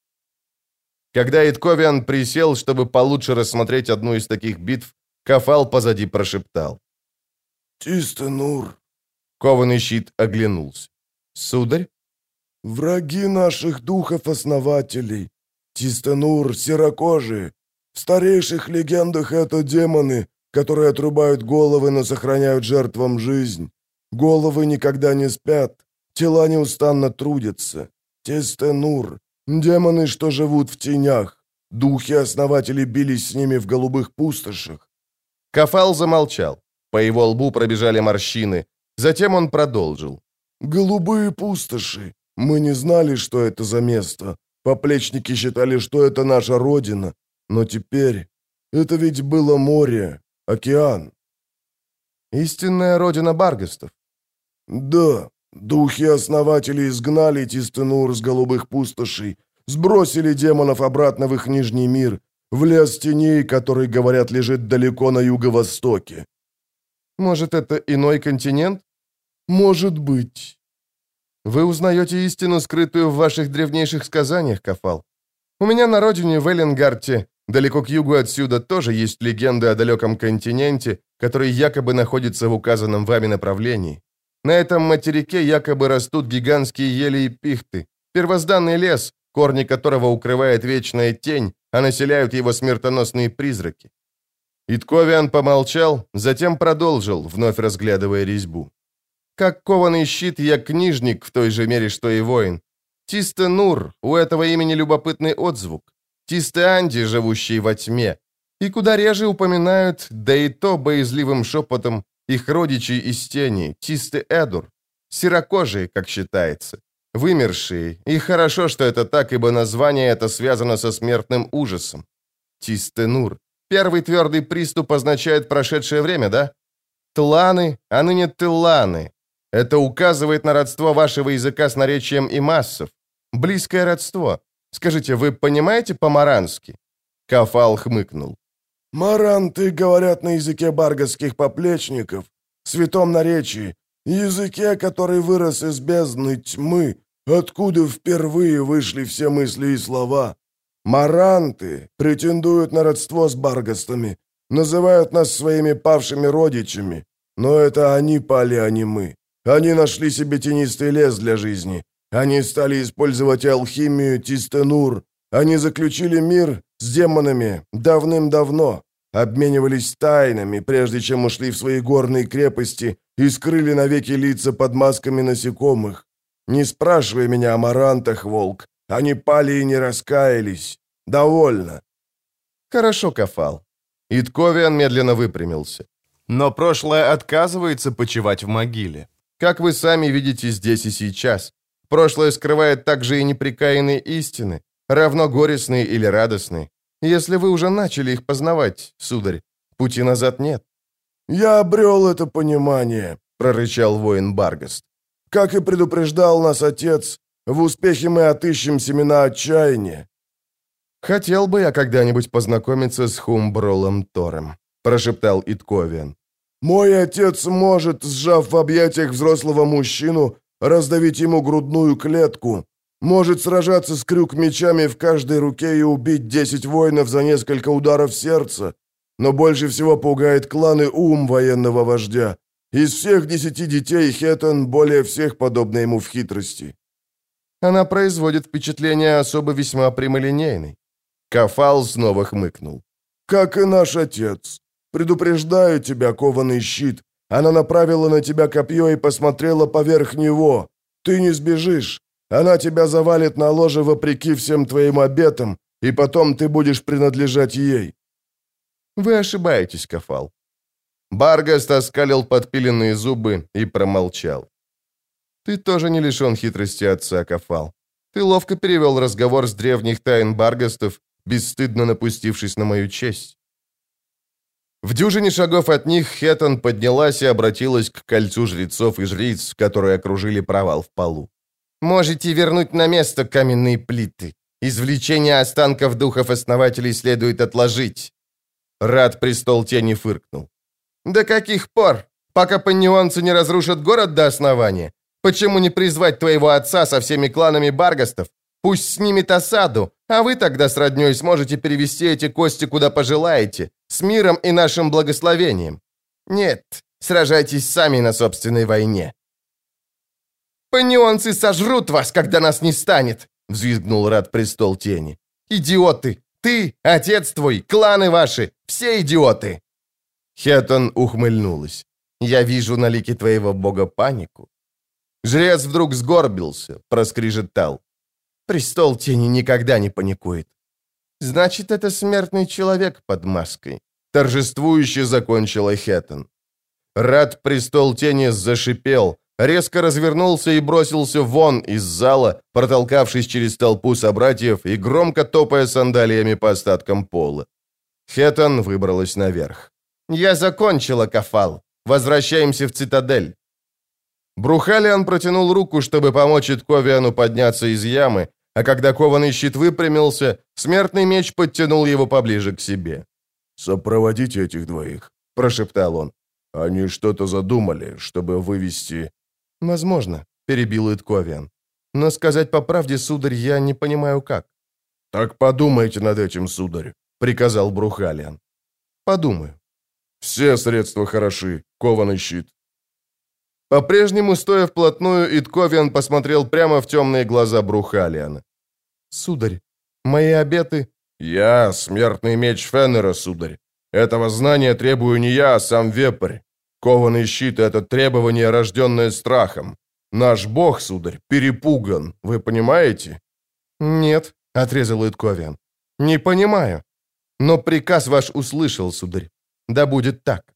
Когда Итковиан присел, чтобы получше рассмотреть одну из таких битв, Кафал позади прошептал. «Тистенур». Кованый щит оглянулся. «Сударь?» «Враги наших духов-основателей. Тистенур, серокожие. В старейших легендах это демоны, которые отрубают головы, но сохраняют жертвам жизнь. Головы никогда не спят, тела неустанно трудятся. Тистенур, демоны, что живут в тенях. Духи-основатели бились с ними в голубых пустошах». Кафал замолчал. По его лбу пробежали морщины. Затем он продолжил. «Голубые пустоши. Мы не знали, что это за место. Поплечники считали, что это наша родина. Но теперь... Это ведь было море, океан». «Истинная родина баргастов». «Да. Духи-основатели изгнали Тистенур с голубых пустошей, сбросили демонов обратно в их нижний мир, в лес теней, который, говорят, лежит далеко на юго-востоке». «Может, это иной континент?» «Может быть». «Вы узнаете истину, скрытую в ваших древнейших сказаниях, Кафал. У меня на родине, в Элленгарте, далеко к югу отсюда, тоже есть легенды о далеком континенте, который якобы находится в указанном вами направлении. На этом материке якобы растут гигантские ели и пихты, первозданный лес, корни которого укрывает вечная тень, а населяют его смертоносные призраки». Итковиан помолчал, затем продолжил, вновь разглядывая резьбу. «Как кованый щит, я книжник в той же мере, что и воин. Тисте-Нур, у этого имени любопытный отзвук. Тисте-Анди, живущий во тьме. И куда реже упоминают, да и то боязливым шепотом, их родичей из тени, Тисте-Эдур. Серокожие, как считается. Вымершие. И хорошо, что это так, ибо название это связано со смертным ужасом. Тисте-Нур. Первый твердый приступ означает прошедшее время, да? Тланы, а ныне Тыланы. Это указывает на родство вашего языка с наречием имассов. Близкое родство. Скажите, вы понимаете по-марански?» Кафал хмыкнул. «Маранты говорят на языке баргасских поплечников, святом наречии, языке, который вырос из бездны тьмы, откуда впервые вышли все мысли и слова. Маранты претендуют на родство с баргастами, называют нас своими павшими родичами, но это они пали, а не мы. Они нашли себе тенистый лес для жизни. Они стали использовать алхимию Тисте-Нур. Они заключили мир с демонами давным-давно, обменивались тайнами, прежде чем ушли в свои горные крепости и скрыли навеки лица под масками насекомых. Не спрашивай меня о марантах, волк. Они пали и не раскаялись. Довольно». «Хорошо, Кафал». Итковиан медленно выпрямился. «Но прошлое отказывается почивать в могиле. Как вы сами видите здесь и сейчас. Прошлое скрывает также и непрекаянные истины, равно горестные или радостные. Если вы уже начали их познавать, сударь, пути назад нет». «Я обрел это понимание», — прорычал воин Баргаст. «Как и предупреждал нас отец, в успехе мы отыщем семена отчаяния». «Хотел бы я когда-нибудь познакомиться с Хумбролом Тором», — прошептал Итковиан. «Мой отец может, сжав в объятиях взрослого мужчину, раздавить ему грудную клетку, может сражаться с крюк-мечами в каждой руке и убить десять воинов за несколько ударов сердца, но больше всего пугает кланы ум военного вождя. Из всех десяти детей Хетон более всех подобна ему в хитрости». «Она производит впечатление особо весьма прямолинейной». Кафал снова хмыкнул. «Как и наш отец. Предупреждаю тебя, кованый щит. Она направила на тебя копье и посмотрела поверх него. Ты не сбежишь. Она тебя завалит на ложе вопреки всем твоим обетам, и потом ты будешь принадлежать ей». «Вы ошибаетесь, Кафал». Баргаст оскалил подпиленные зубы и промолчал. «Ты тоже не лишен хитрости отца, Кафал. Ты ловко перевел разговор с древних тайн Баргастов, бесстыдно напустившись на мою честь». В дюжине шагов от них Хетон поднялась и обратилась к кольцу жрецов и жриц, которые окружили провал в полу. «Можете вернуть на место каменные плиты. Извлечение останков духов-основателей следует отложить». Рад престол тени фыркнул. «До каких пор? Пока паннионцы не разрушат город до основания? Почему не призвать твоего отца со всеми кланами Баргастов? Пусть снимет осаду, а вы тогда с роднёй сможете перевести эти кости куда пожелаете, с миром и нашим благословением. Нет, сражайтесь сами на собственной войне». «Паннионцы сожрут вас, когда нас не станет!» — взвизгнул Рад престол тени. «Идиоты! Ты, отец твой, кланы ваши, все идиоты!» Хетон ухмыльнулась. «Я вижу на лике твоего бога панику». Жрец вдруг сгорбился, проскрежетал. «Престол тени никогда не паникует». «Значит, это смертный человек под маской», — торжествующе закончила Хетон. Рад престол тени зашипел, резко развернулся и бросился вон из зала, протолкавшись через толпу собратьев и громко топая сандалиями по остаткам пола. Хетон выбралась наверх. «Я закончила, Кафал. Возвращаемся в цитадель». Брухалиан протянул руку, чтобы помочь Итковиану подняться из ямы, а когда кованый щит выпрямился, смертный меч подтянул его поближе к себе. «Сопроводите этих двоих», — прошептал он. «Они что-то задумали, чтобы вывести...» «Возможно», — перебил Итковиан. «Но сказать по правде, сударь, я не понимаю, как». «Так подумайте над этим, сударь», — приказал Брухалиан. «Подумаю». «Все средства хороши, кованый щит». По-прежнему, стоя вплотную, Итковиан посмотрел прямо в темные глаза Брухалиана. «Сударь, мои обеты...» «Я — смертный меч Феннера, сударь. Этого знания требую не я, а сам вепрь. Кованый щит — это требование, рожденное страхом. Наш бог, сударь, перепуган, вы понимаете?» «Нет», — отрезал Итковиан, — «не понимаю. Но приказ ваш услышал, сударь. Да будет так».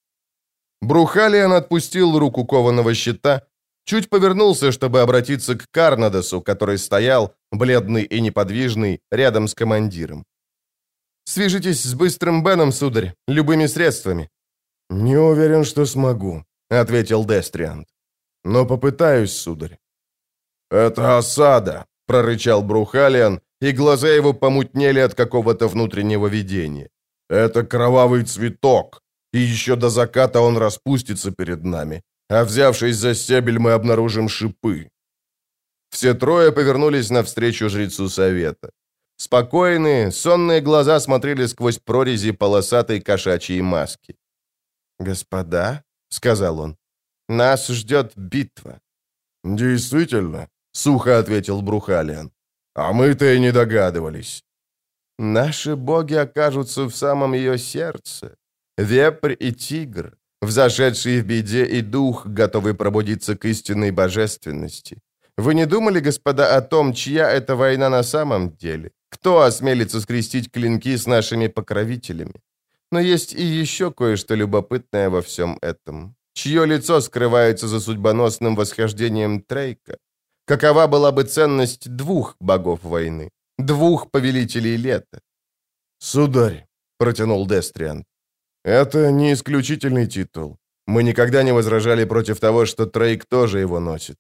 Брухалиан отпустил руку кованого щита, чуть повернулся, чтобы обратиться к Карнадосу, который стоял, бледный и неподвижный, рядом с командиром. «Свяжитесь с Быстрым Беном, сударь, любыми средствами». «Не уверен, что смогу», — ответил Дестриант. «Но попытаюсь, сударь». «Это осада», — прорычал Брухалиан, и глаза его помутнели от какого-то внутреннего видения. «Это кровавый цветок, и еще до заката он распустится перед нами, а взявшись за стебель, мы обнаружим шипы». Все трое повернулись навстречу жрецу совета. Спокойные, сонные глаза смотрели сквозь прорези полосатой кошачьей маски. «Господа», — сказал он, — «нас ждет битва». «Действительно», — сухо ответил Брухалиан. «А мы-то и не догадывались». «Наши боги окажутся в самом ее сердце. Вепрь и тигр, взошедший в беде и дух, готовый пробудиться к истинной божественности. Вы не думали, господа, о том, чья это война на самом деле? Кто осмелится скрестить клинки с нашими покровителями? Но есть и еще кое-что любопытное во всем этом. Чье лицо скрывается за судьбоносным восхождением Трейка? Какова была бы ценность двух богов войны? Двух повелителей лета?» «Сударь», — протянул Дестриант, — «это не исключительный титул. Мы никогда не возражали против того, что Трейк тоже его носит».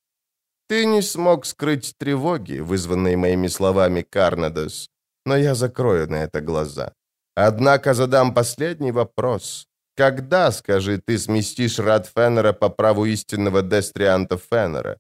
«Ты не смог скрыть тревоги, вызванные моими словами, Карнадос, но я закрою на это глаза. Однако задам последний вопрос. Когда, скажи, ты сместишь Рад Феннера по праву истинного Дестрианта Феннера?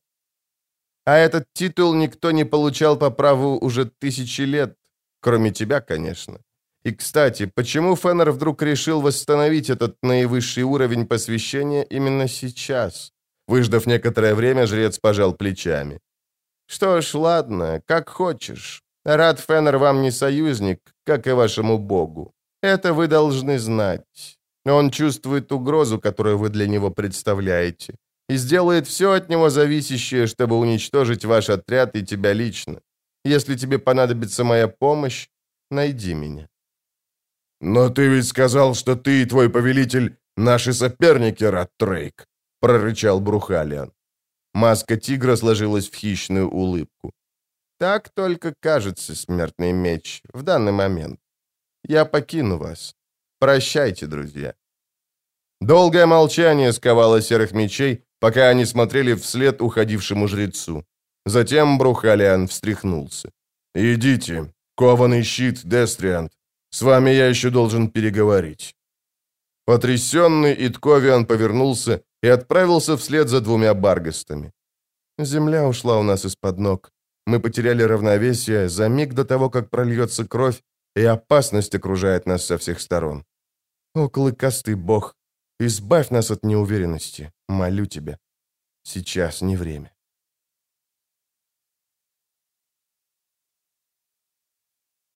А этот титул никто не получал по праву уже тысячи лет, кроме тебя, конечно. И, кстати, почему Феннер вдруг решил восстановить этот наивысший уровень посвящения именно сейчас?» Выждав некоторое время, жрец пожал плечами. «Что ж, ладно, как хочешь. Рад Феннер вам не союзник, как и вашему богу. Это вы должны знать. Он чувствует угрозу, которую вы для него представляете, и сделает все от него зависящее, чтобы уничтожить ваш отряд и тебя лично. Если тебе понадобится моя помощь, найди меня». «Но ты ведь сказал, что ты и твой повелитель — наши соперники, Рад Трейк», — прорычал Брухалиан. Маска тигра сложилась в хищную улыбку. «Так только кажется, смертный меч, в данный момент. Я покину вас. Прощайте, друзья». Долгое молчание сковало серых мечей, пока они смотрели вслед уходившему жрецу. Затем Брухалиан встряхнулся. «Идите, кованый щит, Дестриант. С вами я еще должен переговорить». Потрясенный Итковиан повернулся и отправился вслед за двумя баргастами. Земля ушла у нас из-под ног. Мы потеряли равновесие за миг до того, как прольется кровь, и опасность окружает нас со всех сторон. О, клыкастый бог, избавь нас от неуверенности, молю тебя. Сейчас не время.